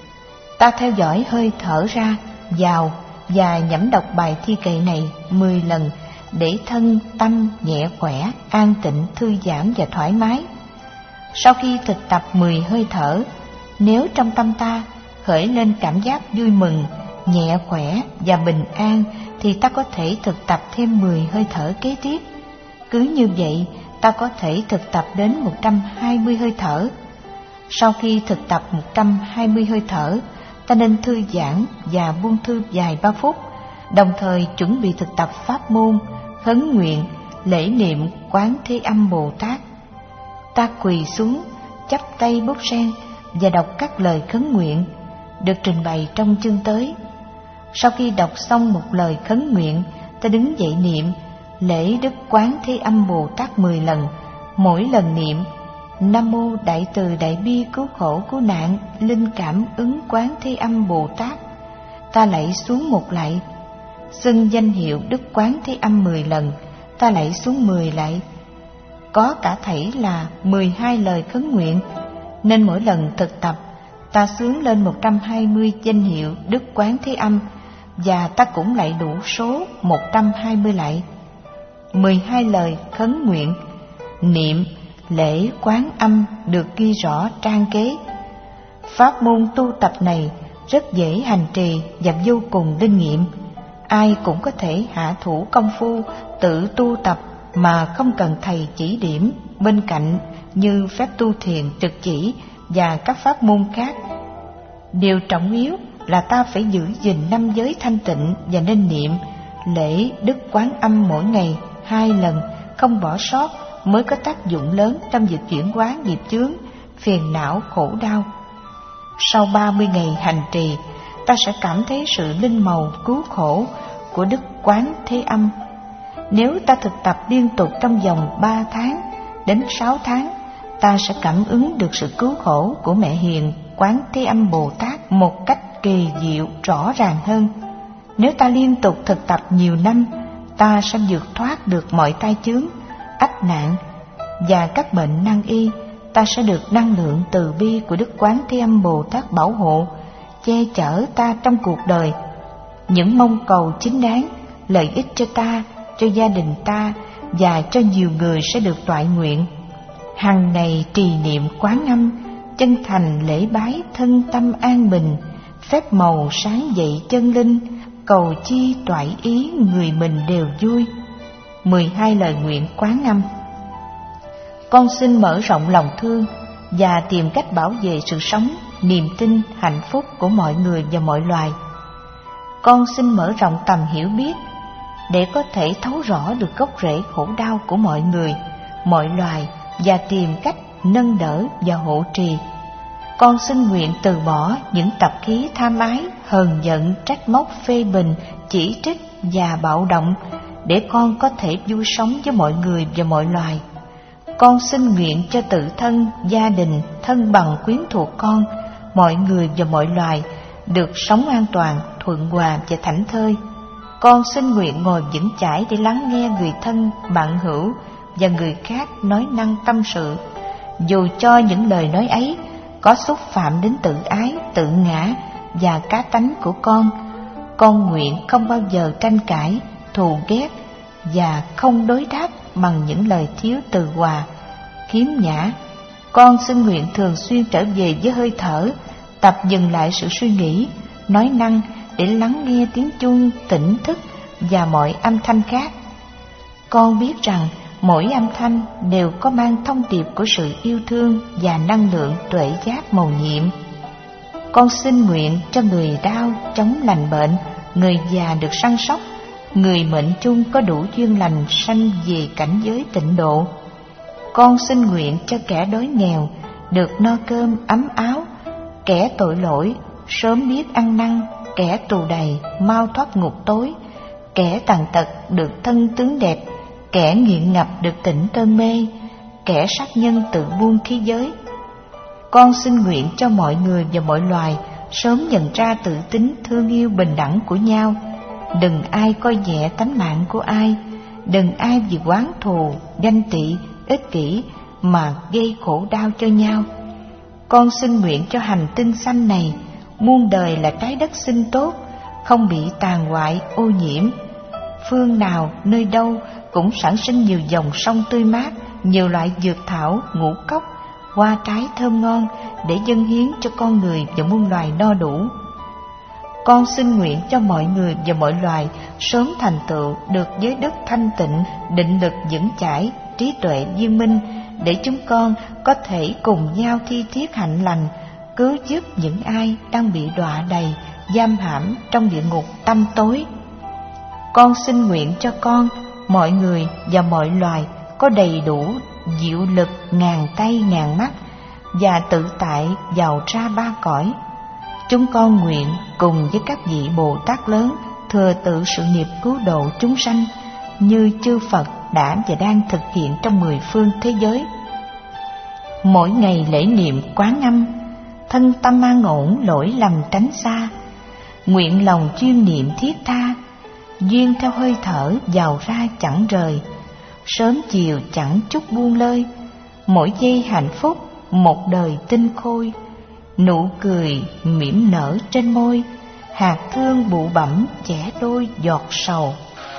Ta theo dõi hơi thở ra, vào và nhẩm đọc bài thi kệ này mười lần để thân tâm nhẹ khỏe, an tịnh, thư giãn và thoải mái. Sau khi thực tập mười hơi thở, nếu trong tâm ta khởi lên cảm giác vui mừng, nhẹ khỏe và bình an, thì ta có thể thực tập thêm mười hơi thở kế tiếp. Cứ như vậy, ta có thể thực tập đến một trăm hai mươi hơi thở. Sau khi thực tập một trăm hai mươi hơi thở, ta nên thư giãn và buông thư vài ba phút, đồng thời chuẩn bị thực tập pháp môn khấn nguyện lễ niệm Quán Thế Âm Bồ Tát. Ta quỳ xuống, chắp tay bút sen và đọc các lời khấn nguyện được trình bày trong chương tới. Sau khi đọc xong một lời khấn nguyện, ta đứng dậy niệm lễ Đức Quán Thế Âm Bồ Tát mười lần, mỗi lần niệm Nam Mô Đại Từ Đại Bi Cứu Khổ Cứu Nạn Linh Cảm Ứng Quán Thế Âm Bồ Tát. Ta lạy xuống một lạy. Xưng danh hiệu Đức Quán Thế Âm mười lần, ta lạy xuống mười lạy. Có cả thảy là mười hai lời khấn nguyện, nên mỗi lần thực tập ta xướng lên một trăm hai mươi danh hiệu Đức Quán Thế Âm, và ta cũng lạy đủ số một trăm hai mươi lạy. mười hai lời khấn nguyện niệm lễ Quán Âm được ghi rõ trang kế. Pháp môn tu tập này rất dễ hành trì và vô cùng linh nghiệm. Ai cũng có thể hạ thủ công phu tự tu tập mà không cần thầy chỉ điểm bên cạnh như phép tu thiền trực chỉ và các pháp môn khác. Điều trọng yếu là ta phải giữ gìn năm giới thanh tịnh và nên niệm lễ Đức Quán Âm mỗi ngày hai lần, không bỏ sót, mới có tác dụng lớn trong việc chuyển hóa nghiệp chướng, phiền não, khổ đau. Sau ba mươi ngày hành trì, ta sẽ cảm thấy sự linh màu cứu khổ của Đức Quán Thế Âm. Nếu ta thực tập liên tục trong vòng ba tháng đến sáu tháng, ta sẽ cảm ứng được sự cứu khổ của Mẹ Hiền Quán Thế Âm Bồ Tát một cách kỳ diệu rõ ràng hơn. Nếu ta liên tục thực tập nhiều năm, ta sẽ vượt thoát được mọi tai chướng, ách nạn và các bệnh nan y. Ta sẽ được năng lượng từ bi của Đức Quán Thế Âm Bồ Tát bảo hộ, che chở ta trong cuộc đời. Những mong cầu chính đáng, lợi ích cho ta, cho gia đình ta và cho nhiều người sẽ được toại nguyện. Hằng ngày trì niệm Quán Âm chân thành lễ bái thân tâm an bình, phép màu sáng dậy chân linh, cầu chi toại ý người mình đều vui. Mười hai lời nguyện Quán Âm. Con xin mở rộng lòng thương và tìm cách bảo vệ sự sống, niềm tin, hạnh phúc của mọi người và mọi loài. Con xin mở rộng tầm hiểu biết để có thể thấu rõ được gốc rễ khổ đau của mọi người, mọi loài và tìm cách nâng đỡ và hộ trì. Con xin nguyện từ bỏ những tập khí tham ái, hờn giận, trách móc, phê bình, chỉ trích và bạo động để con có thể vui sống với mọi người và mọi loài. Con xin nguyện cho tự thân, gia đình, thân bằng quyến thuộc con, mọi người và mọi loài được sống an toàn, thuận hòa và thảnh thơi. Con xin nguyện ngồi vững chãi để lắng nghe người thân, bạn hữu và người khác nói năng tâm sự, dù cho những lời nói ấy có xúc phạm đến tự ái, tự ngã và cá tánh của con. Con nguyện không bao giờ tranh cãi, thù ghét và không đối đáp bằng những lời thiếu từ hòa, khiếm nhã. Con xin nguyện thường xuyên trở về với hơi thở, tập dừng lại sự suy nghĩ, nói năng để lắng nghe tiếng chuông tỉnh thức và mọi âm thanh khác. Con biết rằng mỗi âm thanh đều có mang thông điệp của sự yêu thương và năng lượng tuệ giác mầu nhiệm. Con xin nguyện cho người đau chống lành bệnh, người già được săn sóc, người mệnh chung có đủ duyên lành sanh về cảnh giới tịnh độ. Con xin nguyện cho kẻ đói nghèo được no cơm ấm áo, kẻ tội lỗi sớm biết ăn năn, kẻ tù đầy mau thoát ngục tối, kẻ tàn tật được thân tướng đẹp, kẻ nghiện ngập được tỉnh cơn mê, kẻ sát nhân tự buông khí giới. Con xin nguyện cho mọi người và mọi loài sớm nhận ra tự tính thương yêu bình đẳng của nhau. Đừng ai coi nhẹ tánh mạng của ai, đừng ai vì oán thù, ganh tị, ích kỷ mà gây khổ đau cho nhau. Con xin nguyện cho hành tinh xanh này muôn đời là trái đất sinh tốt, không bị tàn hoại, ô nhiễm. Phương nào, nơi đâu cũng sản sinh nhiều dòng sông tươi mát, nhiều loại dược thảo, ngũ cốc, hoa trái thơm ngon để dâng hiến cho con người và muôn loài no đủ. Con xin nguyện cho mọi người và mọi loài sớm thành tựu được giới đức thanh tịnh, định lực vững chãi, trí tuệ viên minh, để chúng con có thể cùng nhau thi thiết hạnh lành, cứu giúp những ai đang bị đọa đầy, giam hãm trong địa ngục tăm tối. Con xin nguyện cho con, mọi người và mọi loài có đầy đủ diệu lực ngàn tay ngàn mắt và tự tại vào ra ba cõi. Chúng con nguyện cùng với các vị Bồ Tát lớn thừa tự sự nghiệp cứu độ chúng sanh như chư Phật đã và đang thực hiện trong mười phương thế giới. Mỗi ngày lễ niệm Quán Âm, thân tâm an ổn, lỗi lầm tránh xa, nguyện lòng chuyên niệm thiết tha, duyên theo hơi thở vào ra chẳng rời, sớm chiều chẳng chút buông lơi, mỗi giây hạnh phúc một đời tinh khôi, nụ cười mỉm nở trên môi, hạt thương bụ bẩm chẻ đôi giọt sầu.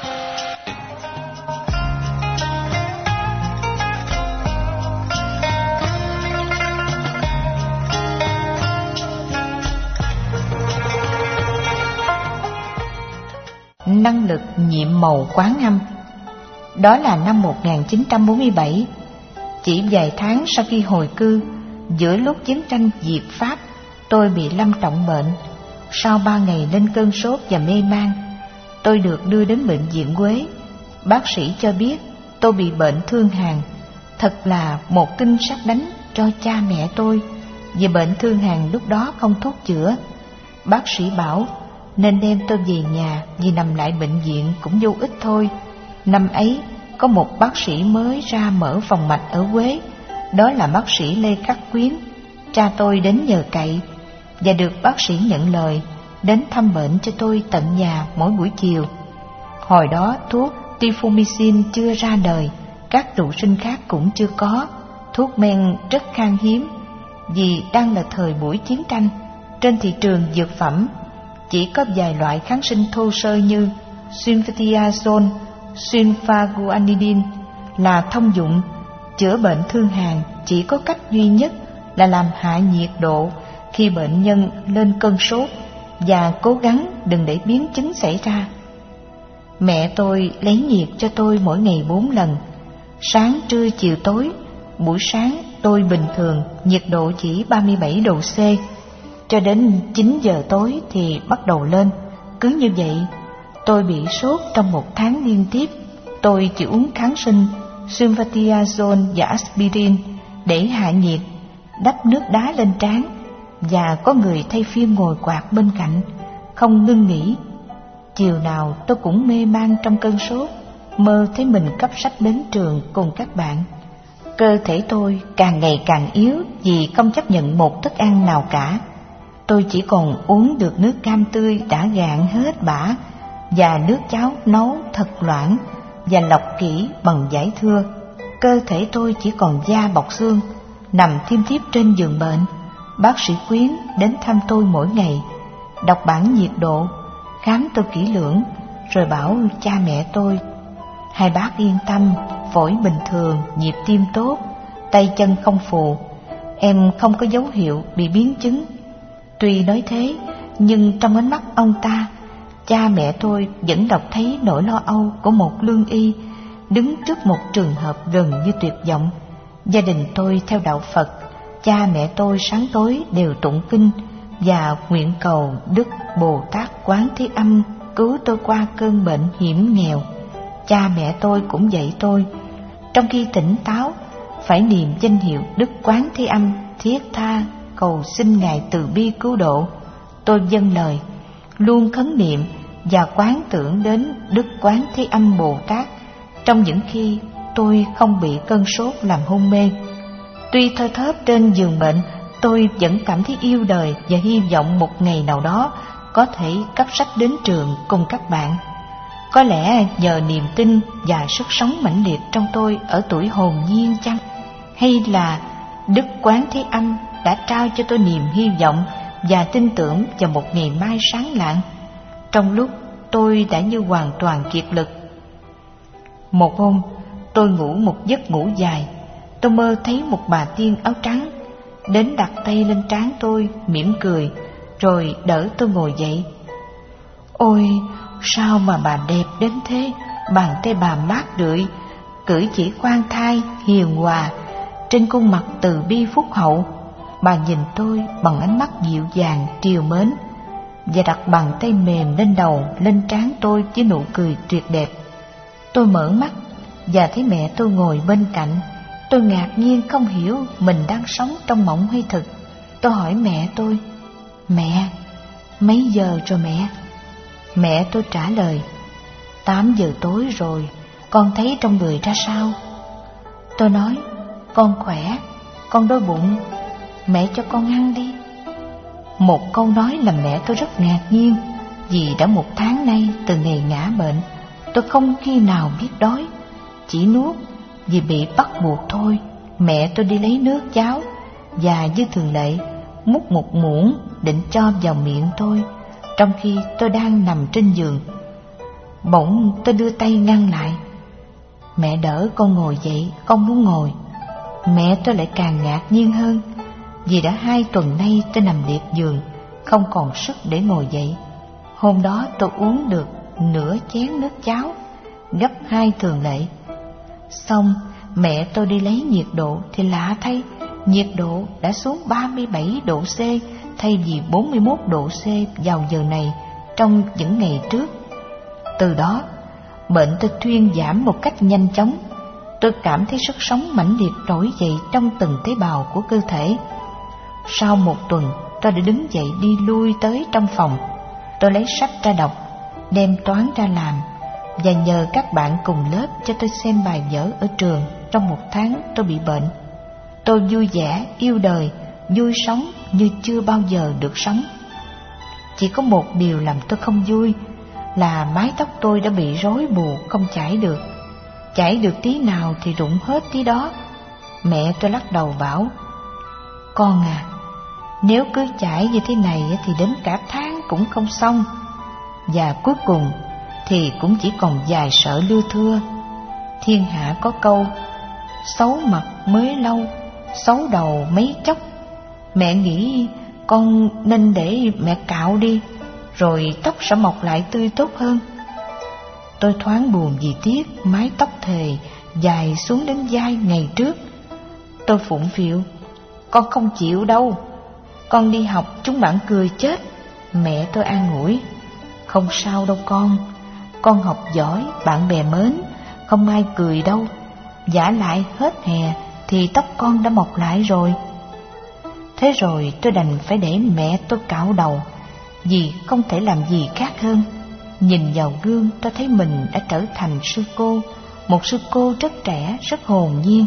Năng lực nhiệm màu Quán Âm. Đó là năm một nghìn chín trăm bốn mươi bảy, chỉ vài tháng sau khi hồi cư, giữa lúc chiến tranh Việt Pháp, tôi bị lâm trọng bệnh. Sau ba ngày lên cơn sốt và mê man, tôi được đưa đến bệnh viện Quế. Bác sĩ cho biết tôi bị bệnh thương hàn. Thật là một kinh sắp đánh cho cha mẹ tôi, vì bệnh thương hàn lúc đó không thuốc chữa. Bác sĩ bảo nên đem tôi về nhà, vì nằm lại bệnh viện cũng vô ích thôi. Năm ấy có một bác sĩ mới ra mở phòng mạch ở Quế, đó là bác sĩ Lê Khắc Quyến. Cha tôi đến nhờ cậy và được bác sĩ nhận lời đến thăm bệnh cho tôi tận nhà mỗi buổi chiều. Hồi đó thuốc Tifomycin chưa ra đời, các trụ sinh khác cũng chưa có, thuốc men rất khan hiếm vì đang là thời buổi chiến tranh. Trên thị trường dược phẩm chỉ có vài loại kháng sinh thô sơ như sulfadiazole, sulfaguanidine là thông dụng. Chữa bệnh thương hàn chỉ có cách duy nhất là làm hạ nhiệt độ khi bệnh nhân lên cơn sốt và cố gắng đừng để biến chứng xảy ra. Mẹ tôi lấy nhiệt cho tôi mỗi ngày bốn lần, sáng, trưa, chiều, tối. Buổi sáng tôi bình thường, nhiệt độ chỉ ba mươi bảy độ C, cho đến chín giờ tối thì bắt đầu lên. Cứ như vậy, tôi bị sốt trong một tháng liên tiếp. Tôi chỉ uống kháng sinh, sulfadiazole và aspirin để hạ nhiệt, đắp nước đá lên trán, và có người thay phiên ngồi quạt bên cạnh, không ngưng nghỉ. Chiều nào tôi cũng mê man trong cơn sốt, mơ thấy mình cắp sách đến trường cùng các bạn. Cơ thể tôi càng ngày càng yếu vì không chấp nhận một thức ăn nào cả. Tôi chỉ còn uống được nước cam tươi đã gạn hết bã và nước cháo nấu thật loãng và lọc kỹ bằng vải thưa. Cơ thể tôi chỉ còn da bọc xương, nằm thiêm thiếp trên giường bệnh. Bác sĩ Quyến đến thăm tôi mỗi ngày, đọc bản nhiệt độ, khám tôi kỹ lưỡng, rồi bảo cha mẹ tôi: hai bác yên tâm, phổi bình thường, nhịp tim tốt, tay chân không phù, em không có dấu hiệu bị biến chứng. Tuy nói thế, nhưng trong ánh mắt ông ta, cha mẹ tôi vẫn đọc thấy nỗi lo âu của một lương y đứng trước một trường hợp gần như tuyệt vọng. Gia đình tôi theo đạo Phật, cha mẹ tôi sáng tối đều tụng kinh và nguyện cầu Đức Bồ Tát Quán Thế Âm cứu tôi qua cơn bệnh hiểm nghèo. Cha mẹ tôi cũng dạy tôi, trong khi tỉnh táo, phải niệm danh hiệu Đức Quán Thế Âm, thiết tha cầu xin Ngài từ bi cứu độ. Tôi vâng lời, luôn khấn niệm và quán tưởng đến Đức Quán Thế Âm Bồ Tát trong những khi tôi không bị cơn sốt làm hôn mê. Tuy thoi thóp trên giường bệnh, tôi vẫn cảm thấy yêu đời và hy vọng một ngày nào đó có thể cắp sách đến trường cùng các bạn. Có lẽ nhờ niềm tin và sức sống mãnh liệt trong tôi ở tuổi hồn nhiên chăng? Hay là Đức Quán Thế Âm đã trao cho tôi niềm hy vọng và tin tưởng vào một ngày mai sáng lạng, trong lúc tôi đã như hoàn toàn kiệt lực. Một hôm, tôi ngủ một giấc ngủ dài, tôi mơ thấy một bà tiên áo trắng đến đặt tay lên trán tôi, mỉm cười, rồi đỡ tôi ngồi dậy. Ôi, sao mà bà đẹp đến thế! Bàn tay bà mát rượi, cử chỉ khoan thai, hiền hòa, trên khuôn mặt từ bi phúc hậu. Bà nhìn tôi bằng ánh mắt dịu dàng trìu mến và đặt bàn tay mềm lên đầu, lên trán tôi với nụ cười tuyệt đẹp. Tôi mở mắt và thấy mẹ tôi ngồi bên cạnh. Tôi ngạc nhiên không hiểu mình đang sống trong mộng hay thực. Tôi hỏi mẹ tôi: Mẹ, mấy giờ rồi mẹ? Mẹ tôi trả lời: Tám giờ tối rồi, con thấy trong người ra sao? Tôi nói: Con khỏe, con đói bụng, mẹ cho con ăn đi. Một câu nói làm mẹ tôi rất ngạc nhiên, vì đã một tháng nay từ ngày ngã bệnh, tôi không khi nào biết đói, chỉ nuốt vì bị bắt buộc thôi. Mẹ tôi đi lấy nước cháo và như thường lệ múc một muỗng định cho vào miệng tôi, trong khi tôi đang nằm trên giường. Bỗng tôi đưa tay ngăn lại: Mẹ đỡ con ngồi dậy, con muốn ngồi. Mẹ tôi lại càng ngạc nhiên hơn, vì đã hai tuần nay tôi nằm liệt giường, không còn sức để ngồi dậy. Hôm đó tôi uống được nửa chén nước cháo, gấp hai thường lệ. Xong, mẹ tôi đi lấy nhiệt độ thì lạ thay, nhiệt độ đã xuống ba mươi bảy độ C thay vì bốn mươi mốt độ C vào giờ này trong những ngày trước. Từ đó, bệnh tôi thuyên giảm một cách nhanh chóng. Tôi cảm thấy sức sống mãnh liệt trỗi dậy trong từng tế bào của cơ thể. Sau một tuần, tôi đã đứng dậy đi lui tới trong phòng. Tôi lấy sách ra đọc, đem toán ra làm, và nhờ các bạn cùng lớp cho tôi xem bài vở ở trường trong một tháng tôi bị bệnh. Tôi vui vẻ, yêu đời, vui sống như chưa bao giờ được sống. Chỉ có một điều làm tôi không vui là mái tóc tôi đã bị rối bù, không chải được. Chải được tí nào thì rụng hết tí đó. Mẹ tôi lắc đầu bảo: Con à, nếu cứ chải như thế này thì đến cả tháng cũng không xong. Và cuối cùng thì cũng chỉ còn vài sợi lưa thưa. Thiên hạ có câu: xấu mặt mới lâu, xấu đầu mấy chốc. Mẹ nghĩ con nên để mẹ cạo đi, rồi tóc sẽ mọc lại tươi tốt hơn. Tôi thoáng buồn vì tiếc mái tóc thề dài xuống đến vai ngày trước. Tôi phụng phịu: con không chịu đâu, con đi học chúng bạn cười chết. Mẹ tôi an ủi: không sao đâu con, con học giỏi, bạn bè mến, không ai cười đâu. Vả lại hết hè thì tóc con đã mọc lại rồi. Thế rồi tôi đành phải để mẹ tôi cạo đầu, vì không thể làm gì khác hơn. Nhìn vào gương tôi thấy mình đã trở thành sư cô, một sư cô rất trẻ, rất hồn nhiên.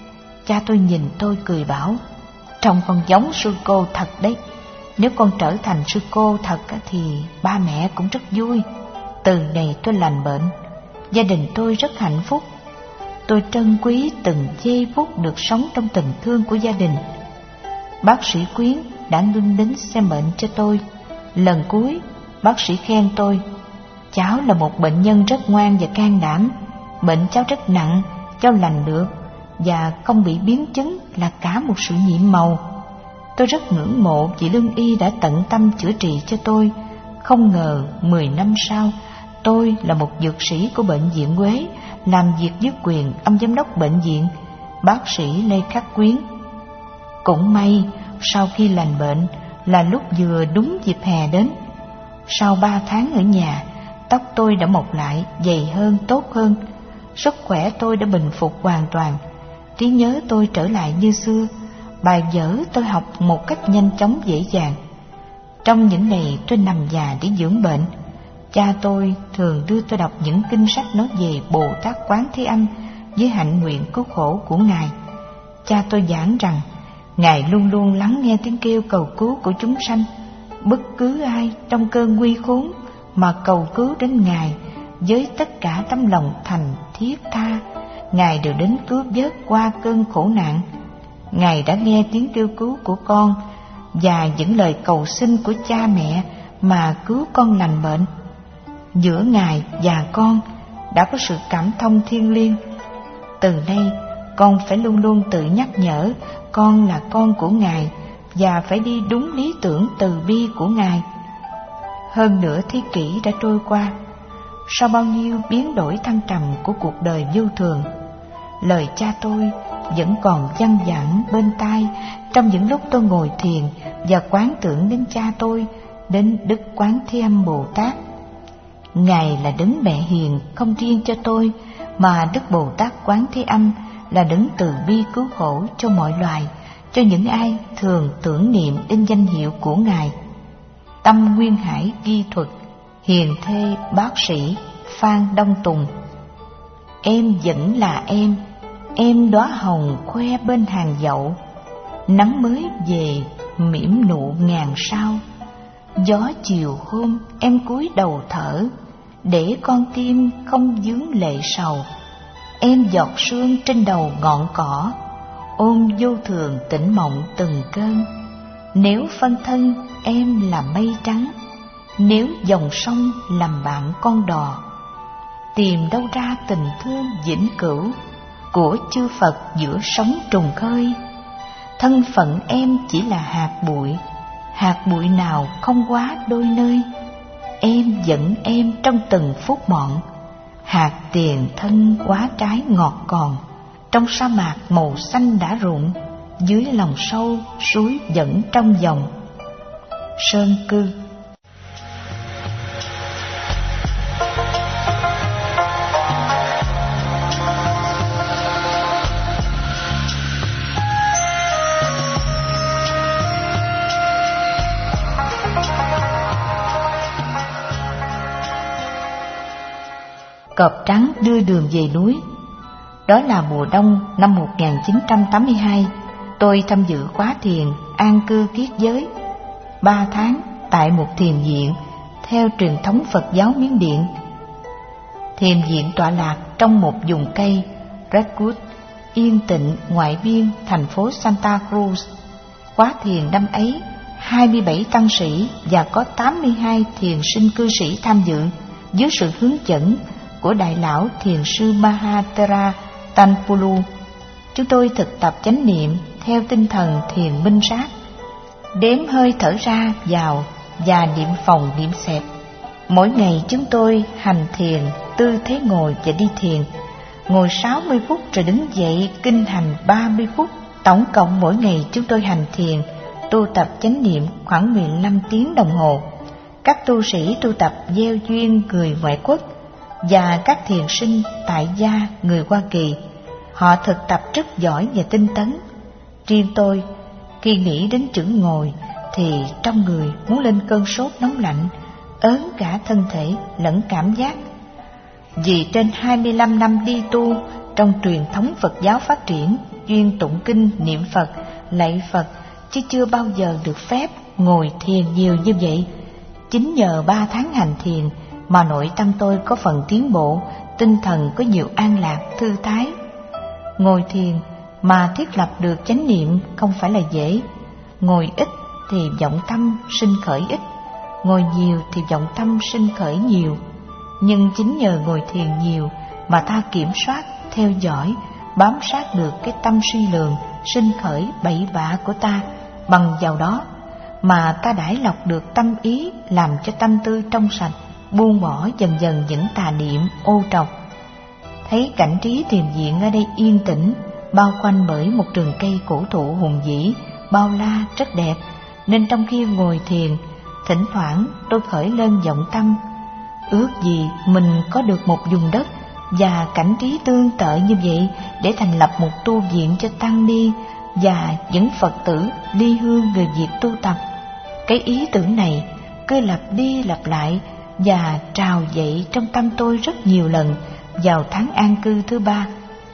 Cha tôi nhìn tôi cười bảo: trông con giống sư cô thật đấy. Nếu con trở thành sư cô thật thì ba mẹ cũng rất vui. Từ ngày tôi lành bệnh, gia đình tôi rất hạnh phúc. Tôi trân quý từng giây phút được sống trong tình thương của gia đình. Bác sĩ Quyến đã ngưng đến xem bệnh cho tôi. Lần cuối, bác sĩ khen tôi: cháu là một bệnh nhân rất ngoan và can đảm. Bệnh cháu rất nặng, cháu lành được và không bị biến chứng là cả một sự nhiệm màu. Tôi rất ngưỡng mộ vị lương y đã tận tâm chữa trị cho tôi. Không ngờ mười năm sau, tôi là một dược sĩ của bệnh viện Huế, làm việc dưới quyền ông giám đốc bệnh viện, bác sĩ Lê Khắc Quyến. Cũng may, sau khi lành bệnh là lúc vừa đúng dịp hè đến. Sau ba tháng ở nhà, tóc tôi đã mọc lại, dày hơn, tốt hơn. Sức khỏe tôi đã bình phục hoàn toàn. Trí nhớ tôi trở lại như xưa. Bài vở tôi học một cách nhanh chóng dễ dàng. Trong những ngày tôi nằm già để dưỡng bệnh, cha tôi thường đưa tôi đọc những kinh sách nói về Bồ Tát Quán Thế Âm với hạnh nguyện cứu khổ của Ngài. Cha tôi giảng rằng Ngài luôn luôn lắng nghe tiếng kêu cầu cứu của chúng sanh. Bất cứ ai trong cơn nguy khốn mà cầu cứu đến Ngài với tất cả tấm lòng thành thiết tha, Ngài đều đến cứu vớt qua cơn khổ nạn. Ngài đã nghe tiếng kêu cứu của con và những lời cầu xin của cha mẹ mà cứu con lành bệnh. Giữa Ngài và con đã có sự cảm thông thiêng liêng. Từ nay, con phải luôn luôn tự nhắc nhở con là con của Ngài và phải đi đúng lý tưởng từ bi của Ngài. Hơn nửa thế kỷ đã trôi qua, sau bao nhiêu biến đổi thăng trầm của cuộc đời vô thường, lời cha tôi vẫn còn văng vẳng bên tai trong những lúc tôi ngồi thiền và quán tưởng đến cha tôi, đến Đức Quán Thế Âm Bồ Tát. Ngài là đấng mẹ hiền không riêng cho tôi, mà Đức Bồ Tát Quán Thế Âm là đấng từ bi cứu khổ cho mọi loài, cho những ai thường tưởng niệm đến danh hiệu của Ngài. Tâm Nguyên Hải ghi thuật. Hiền thê bác sĩ Phan Đông Tùng. Em vẫn là em, em đóa hồng khoe bên hàng dậu. Nắng mới về mỉm nụ ngàn sao. Gió chiều hôm em cúi đầu thở, để con tim không vướng lệ sầu. Em giọt sương trên đầu ngọn cỏ, ôm vô thường tỉnh mộng từng cơn. Nếu phân thân em là mây trắng, nếu dòng sông làm bạn con đò. Tìm đâu ra tình thương vĩnh cửu của chư Phật giữa sóng trùng khơi. Thân phận em chỉ là hạt bụi, hạt bụi nào không quá đôi nơi. Em dẫn em trong từng phút mọn, hạt tiền thân quá trái ngọt còn. Trong sa mạc màu xanh đã rụng, dưới lòng sâu suối dẫn trong dòng. Sơn Cư. Cọp trắng đưa đường về núi. Đó là mùa đông năm một nghìn chín trăm tám mươi hai, tôi tham dự khóa thiền an cư kiết giới ba tháng tại một thiền viện theo truyền thống Phật giáo Miến Điện. Thiền viện tọa lạc trong một vùng cây Redwood yên tĩnh ngoại biên thành phố Santa Cruz. Khóa thiền năm ấy, hai mươi bảy tăng sĩ và có tám mươi hai thiền sinh cư sĩ tham dự dưới sự hướng dẫn của đại lão thiền sư Mahatera Tanpulu. Chúng tôi thực tập chánh niệm theo tinh thần thiền minh sát. đếm hơi thở ra vào và niệm phòng niệm xẹp. Mỗi ngày chúng tôi hành thiền, tư thế ngồi và đi thiền. Ngồi sáu mươi phút rồi đứng dậy kinh hành ba mươi phút. Tổng cộng mỗi ngày chúng tôi hành thiền, tu tập chánh niệm khoảng mười lăm tiếng đồng hồ. Các tu sĩ tu tập gieo duyên người ngoại quốc và các thiền sinh tại gia người Hoa Kỳ, họ thực tập rất giỏi và tinh tấn. Riêng tôi, khi nghĩ đến chữ ngồi thì trong người muốn lên cơn sốt nóng lạnh, ớn cả thân thể lẫn cảm giác. Vì trên hai mươi lăm năm đi tu trong truyền thống Phật giáo phát triển, chuyên tụng kinh, niệm Phật, lạy Phật, chứ chưa bao giờ được phép ngồi thiền nhiều như vậy. Chính nhờ ba tháng hành thiền mà nội tâm tôi có phần tiến bộ, tinh thần có nhiều an lạc, thư thái. Ngồi thiền mà thiết lập được chánh niệm không phải là dễ. Ngồi ít thì vọng tâm sinh khởi ít, ngồi nhiều thì vọng tâm sinh khởi nhiều. Nhưng chính nhờ ngồi thiền nhiều mà ta kiểm soát, theo dõi, bám sát được cái tâm suy lường, sinh khởi bậy bạ của ta. Bằng vào đó mà ta đãi lọc được tâm ý, làm cho tâm tư trong sạch, buông bỏ dần dần những tà niệm ô trọc. Thấy cảnh trí thiền viện ở đây yên tĩnh, bao quanh bởi một rừng cây cổ thụ hùng vĩ, bao la rất đẹp, nên trong khi ngồi thiền, thỉnh thoảng tôi khởi lên vọng tâm, ước gì mình có được một vùng đất và cảnh trí tương tự như vậy để thành lập một tu viện cho tăng ni và những Phật tử ly hương người Việt tu tập. Cái ý tưởng này cứ lặp đi lặp lại và trào dậy trong tâm tôi rất nhiều lần vào tháng an cư thứ ba.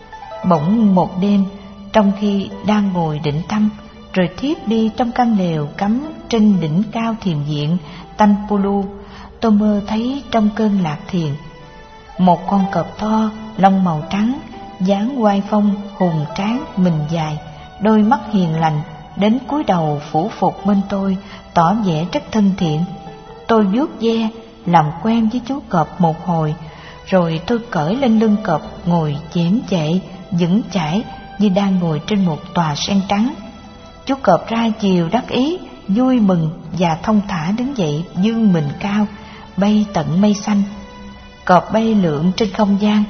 Bỗng một đêm, trong khi đang ngồi định tâm rồi thiếp đi trong căn lều cắm trên đỉnh cao thiền viện Tanpulu, tôi mơ thấy trong cơn lạc thiền một con cọp to, lông màu trắng, dáng oai phong, hùng tráng, mình dài, đôi mắt hiền lành, đến cúi đầu phủ phục bên tôi, tỏ vẻ rất thân thiện. Tôi vuốt ve, làm quen với chú cọp một hồi, rồi tôi cởi lên lưng cọp, ngồi chễm chệ, vững chãi như đang ngồi trên một tòa sen trắng. Chú cọp ra chiều đắc ý, vui mừng và thông thả đứng dậy, vươn mình cao, bay tận mây xanh. Cọp bay lượn trên không gian,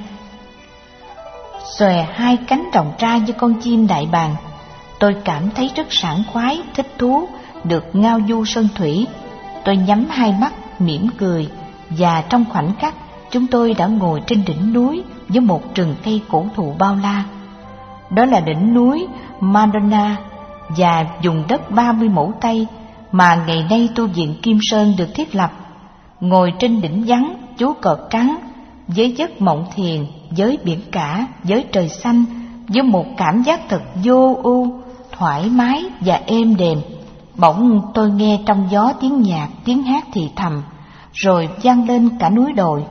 xòe hai cánh rộng ra như con chim đại bàng. Tôi cảm thấy rất sảng khoái, thích thú, được ngao du sơn thủy. Tôi nhắm hai mắt, mỉm cười, và trong khoảnh khắc chúng tôi đã ngồi trên đỉnh núi với một rừng cây cổ thụ bao la. Đó là đỉnh núi Madonna và vùng đất ba mươi mẫu Tây mà ngày nay tu viện Kim Sơn được thiết lập. Ngồi trên đỉnh vắng, chú cọp trắng, với giấc mộng thiền, với biển cả, với trời xanh, với một cảm giác thật vô ưu, thoải mái và êm đềm. Bỗng tôi nghe trong gió tiếng nhạc, tiếng hát thì thầm, rồi vang lên cả núi đồi.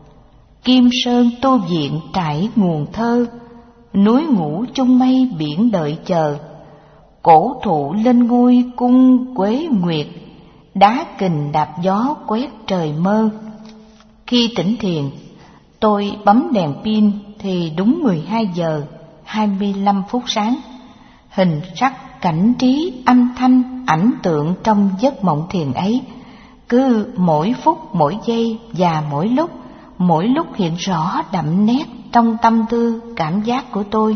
Kim Sơn tu viện trải nguồn thơ, núi ngủ chung mây biển đợi chờ. Cổ thụ lên ngôi cung quế nguyệt, đá kình đạp gió quét trời mơ. Khi tỉnh thiền, tôi bấm đèn pin thì đúng mười hai giờ hai mươi lăm phút sáng. Hình sắc, cảnh trí, âm thanh, ảnh tượng trong giấc mộng thiền ấy cứ mỗi phút, mỗi giây và mỗi lúc, mỗi lúc hiện rõ đậm nét trong tâm tư, cảm giác của tôi.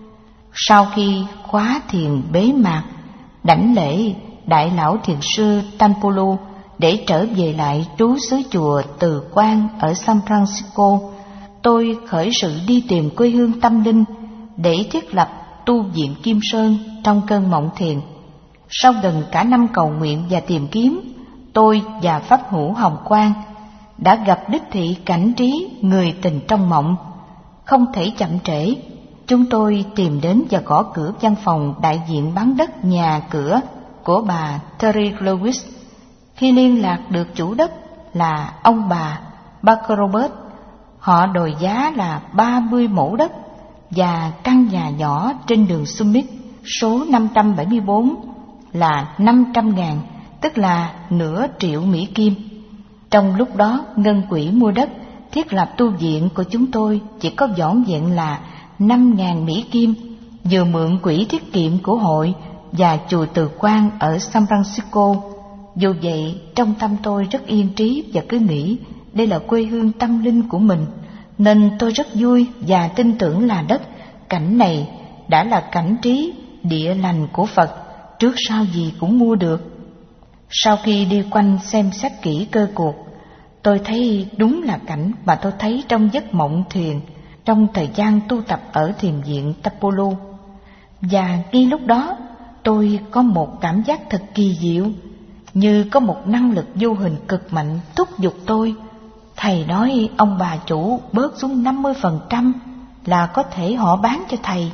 Sau khi khóa thiền bế mạc, đảnh lễ đại lão thiền sư Tanpulu để trở về lại trú xứ chùa Từ Quan ở San Francisco, tôi khởi sự đi tìm quê hương tâm linh để thiết lập tu viện Kim Sơn trong cơn mộng thiền. Sau gần cả năm cầu nguyện và tìm kiếm, tôi và pháp hữu Hồng Quang đã gặp đích thị cảnh trí người tình trong mộng. Không thể chậm trễ, chúng tôi tìm đến và gõ cửa văn phòng đại diện bán đất nhà cửa của bà Terry Lewis. Khi liên lạc được chủ đất là ông bà Barker Robert, họ đòi giá là ba mươi mẫu đất và căn nhà nhỏ trên đường Summit số năm trăm bảy mươi bốn là năm trăm ngàn, tức là nửa triệu Mỹ Kim. Trong lúc đó, ngân quỹ mua đất thiết lập tu viện của chúng tôi chỉ có vỏn vẹn là năm ngàn Mỹ Kim, vừa mượn quỹ tiết kiệm của hội, và chùa Từ Quan ở San Francisco. Dù vậy, trong tâm tôi rất yên trí và cứ nghĩ đây là quê hương tâm linh của mình, nên tôi rất vui và tin tưởng là đất cảnh này đã là cảnh trí địa lành của Phật, trước sau gì cũng mua được. Sau khi đi quanh xem xét kỹ cơ cuộc, tôi thấy đúng là cảnh mà tôi thấy trong giấc mộng thuyền trong thời gian tu tập ở thiền viện Tapolo. Và ngay lúc đó tôi có một cảm giác thật kỳ diệu, như có một năng lực vô hình cực mạnh thúc giục tôi. Thầy nói ông bà chủ bớt xuống năm mươi phần trăm là có thể họ bán cho thầy.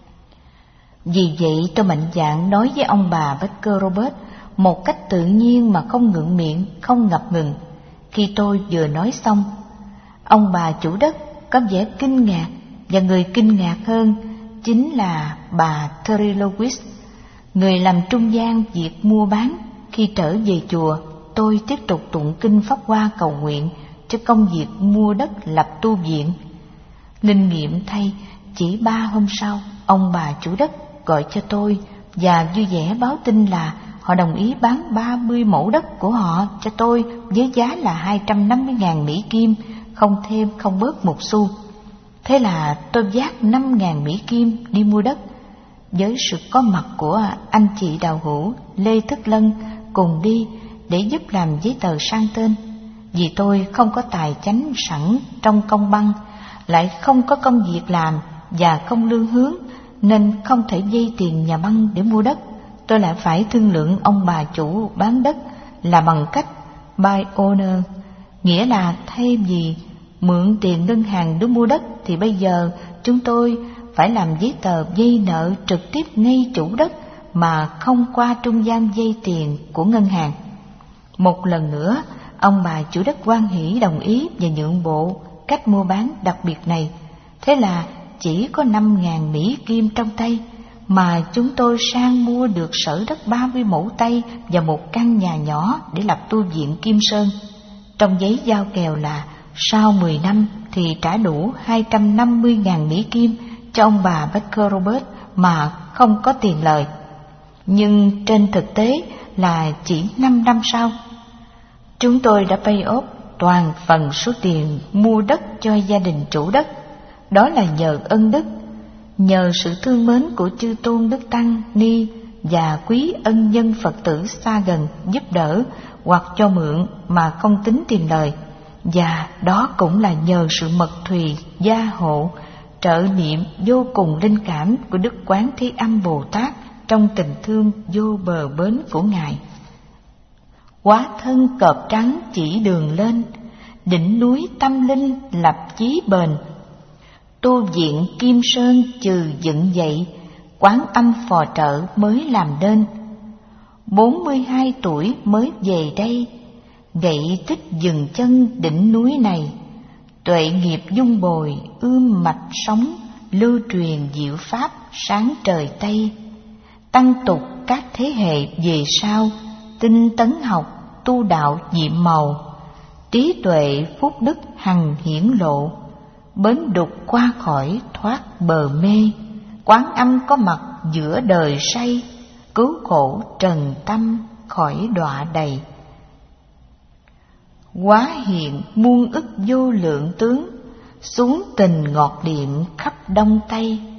Vì vậy tôi mạnh dạn nói với ông bà Baker Robert một cách tự nhiên mà không ngượng miệng, không ngập ngừng. Khi tôi vừa nói xong, ông bà chủ đất có vẻ kinh ngạc, và người kinh ngạc hơn chính là bà Terry Lewis, người làm trung gian việc mua bán. Khi trở về chùa, tôi tiếp tục tụng kinh Pháp Hoa cầu nguyện cho công việc mua đất lập tu viện. Linh nghiệm thay, chỉ ba hôm sau, ông bà chủ đất gọi cho tôi và vui vẻ báo tin là họ đồng ý bán ba mươi mẫu đất của họ cho tôi với giá là hai trăm năm mươi nghìn Mỹ Kim, không thêm không bớt một xu. Thế là tôi vác năm nghìn Mỹ Kim đi mua đất, với sự có mặt của anh chị Đào Hữu, Lê Thức Lân cùng đi để giúp làm giấy tờ sang tên. Vì tôi không có tài chánh sẵn trong công băng, lại không có công việc làm và không lương hướng, nên không thể vay tiền nhà băng để mua đất. Tôi lại phải thương lượng ông bà chủ bán đất là bằng cách buy owner, nghĩa là thay vì mượn tiền ngân hàng để mua đất thì bây giờ chúng tôi phải làm giấy tờ vay nợ trực tiếp ngay chủ đất mà không qua trung gian vay tiền của ngân hàng. Một lần nữa, ông bà chủ đất hoan hỷ đồng ý và nhượng bộ cách mua bán đặc biệt này. Thế là chỉ có năm nghìn Mỹ Kim trong tay mà chúng tôi sang mua được sở đất ba mươi mẫu Tây và một căn nhà nhỏ để lập tu viện Kim Sơn. Trong giấy giao kèo là sau mười năm thì trả đủ hai trăm năm mươi nghìn Mỹ Kim cho ông bà Baker Robert mà không có tiền lời. Nhưng trên thực tế là chỉ năm năm sau, chúng tôi đã pay off toàn phần số tiền mua đất cho gia đình chủ đất. Đó là nhờ ân đức, nhờ sự thương mến của chư tôn Đức Tăng Ni và quý ân nhân Phật tử xa gần giúp đỡ hoặc cho mượn mà không tính tiền lời. Và đó cũng là nhờ sự mật thùy gia hộ, trợ niệm vô cùng linh cảm của Đức Quán Thế Âm Bồ Tát trong tình thương vô bờ bến của Ngài. Hóa thân cọp trắng chỉ đường lên, đỉnh núi tâm linh lập chí bền. Tu viện Kim Sơn trừ dựng dậy, Quán Âm phò trợ mới làm nên. Bốn mươi hai tuổi mới về đây, gậy tích dừng chân đỉnh núi này. Tuệ nghiệp dung bồi ươm mạch sống, lưu truyền diệu pháp sáng trời Tây. Tăng tục các thế hệ về sau, tinh tấn học tu đạo nhiệm màu. Trí tuệ phúc đức hằng hiển lộ, bến đục qua khỏi thoát bờ mê. Quán Âm có mặt giữa đời say, cứu khổ trần tâm khỏi đọa đầy. Hóa hiện muôn ức vô lượng tướng, xuống tình ngọt điện khắp Đông Tây.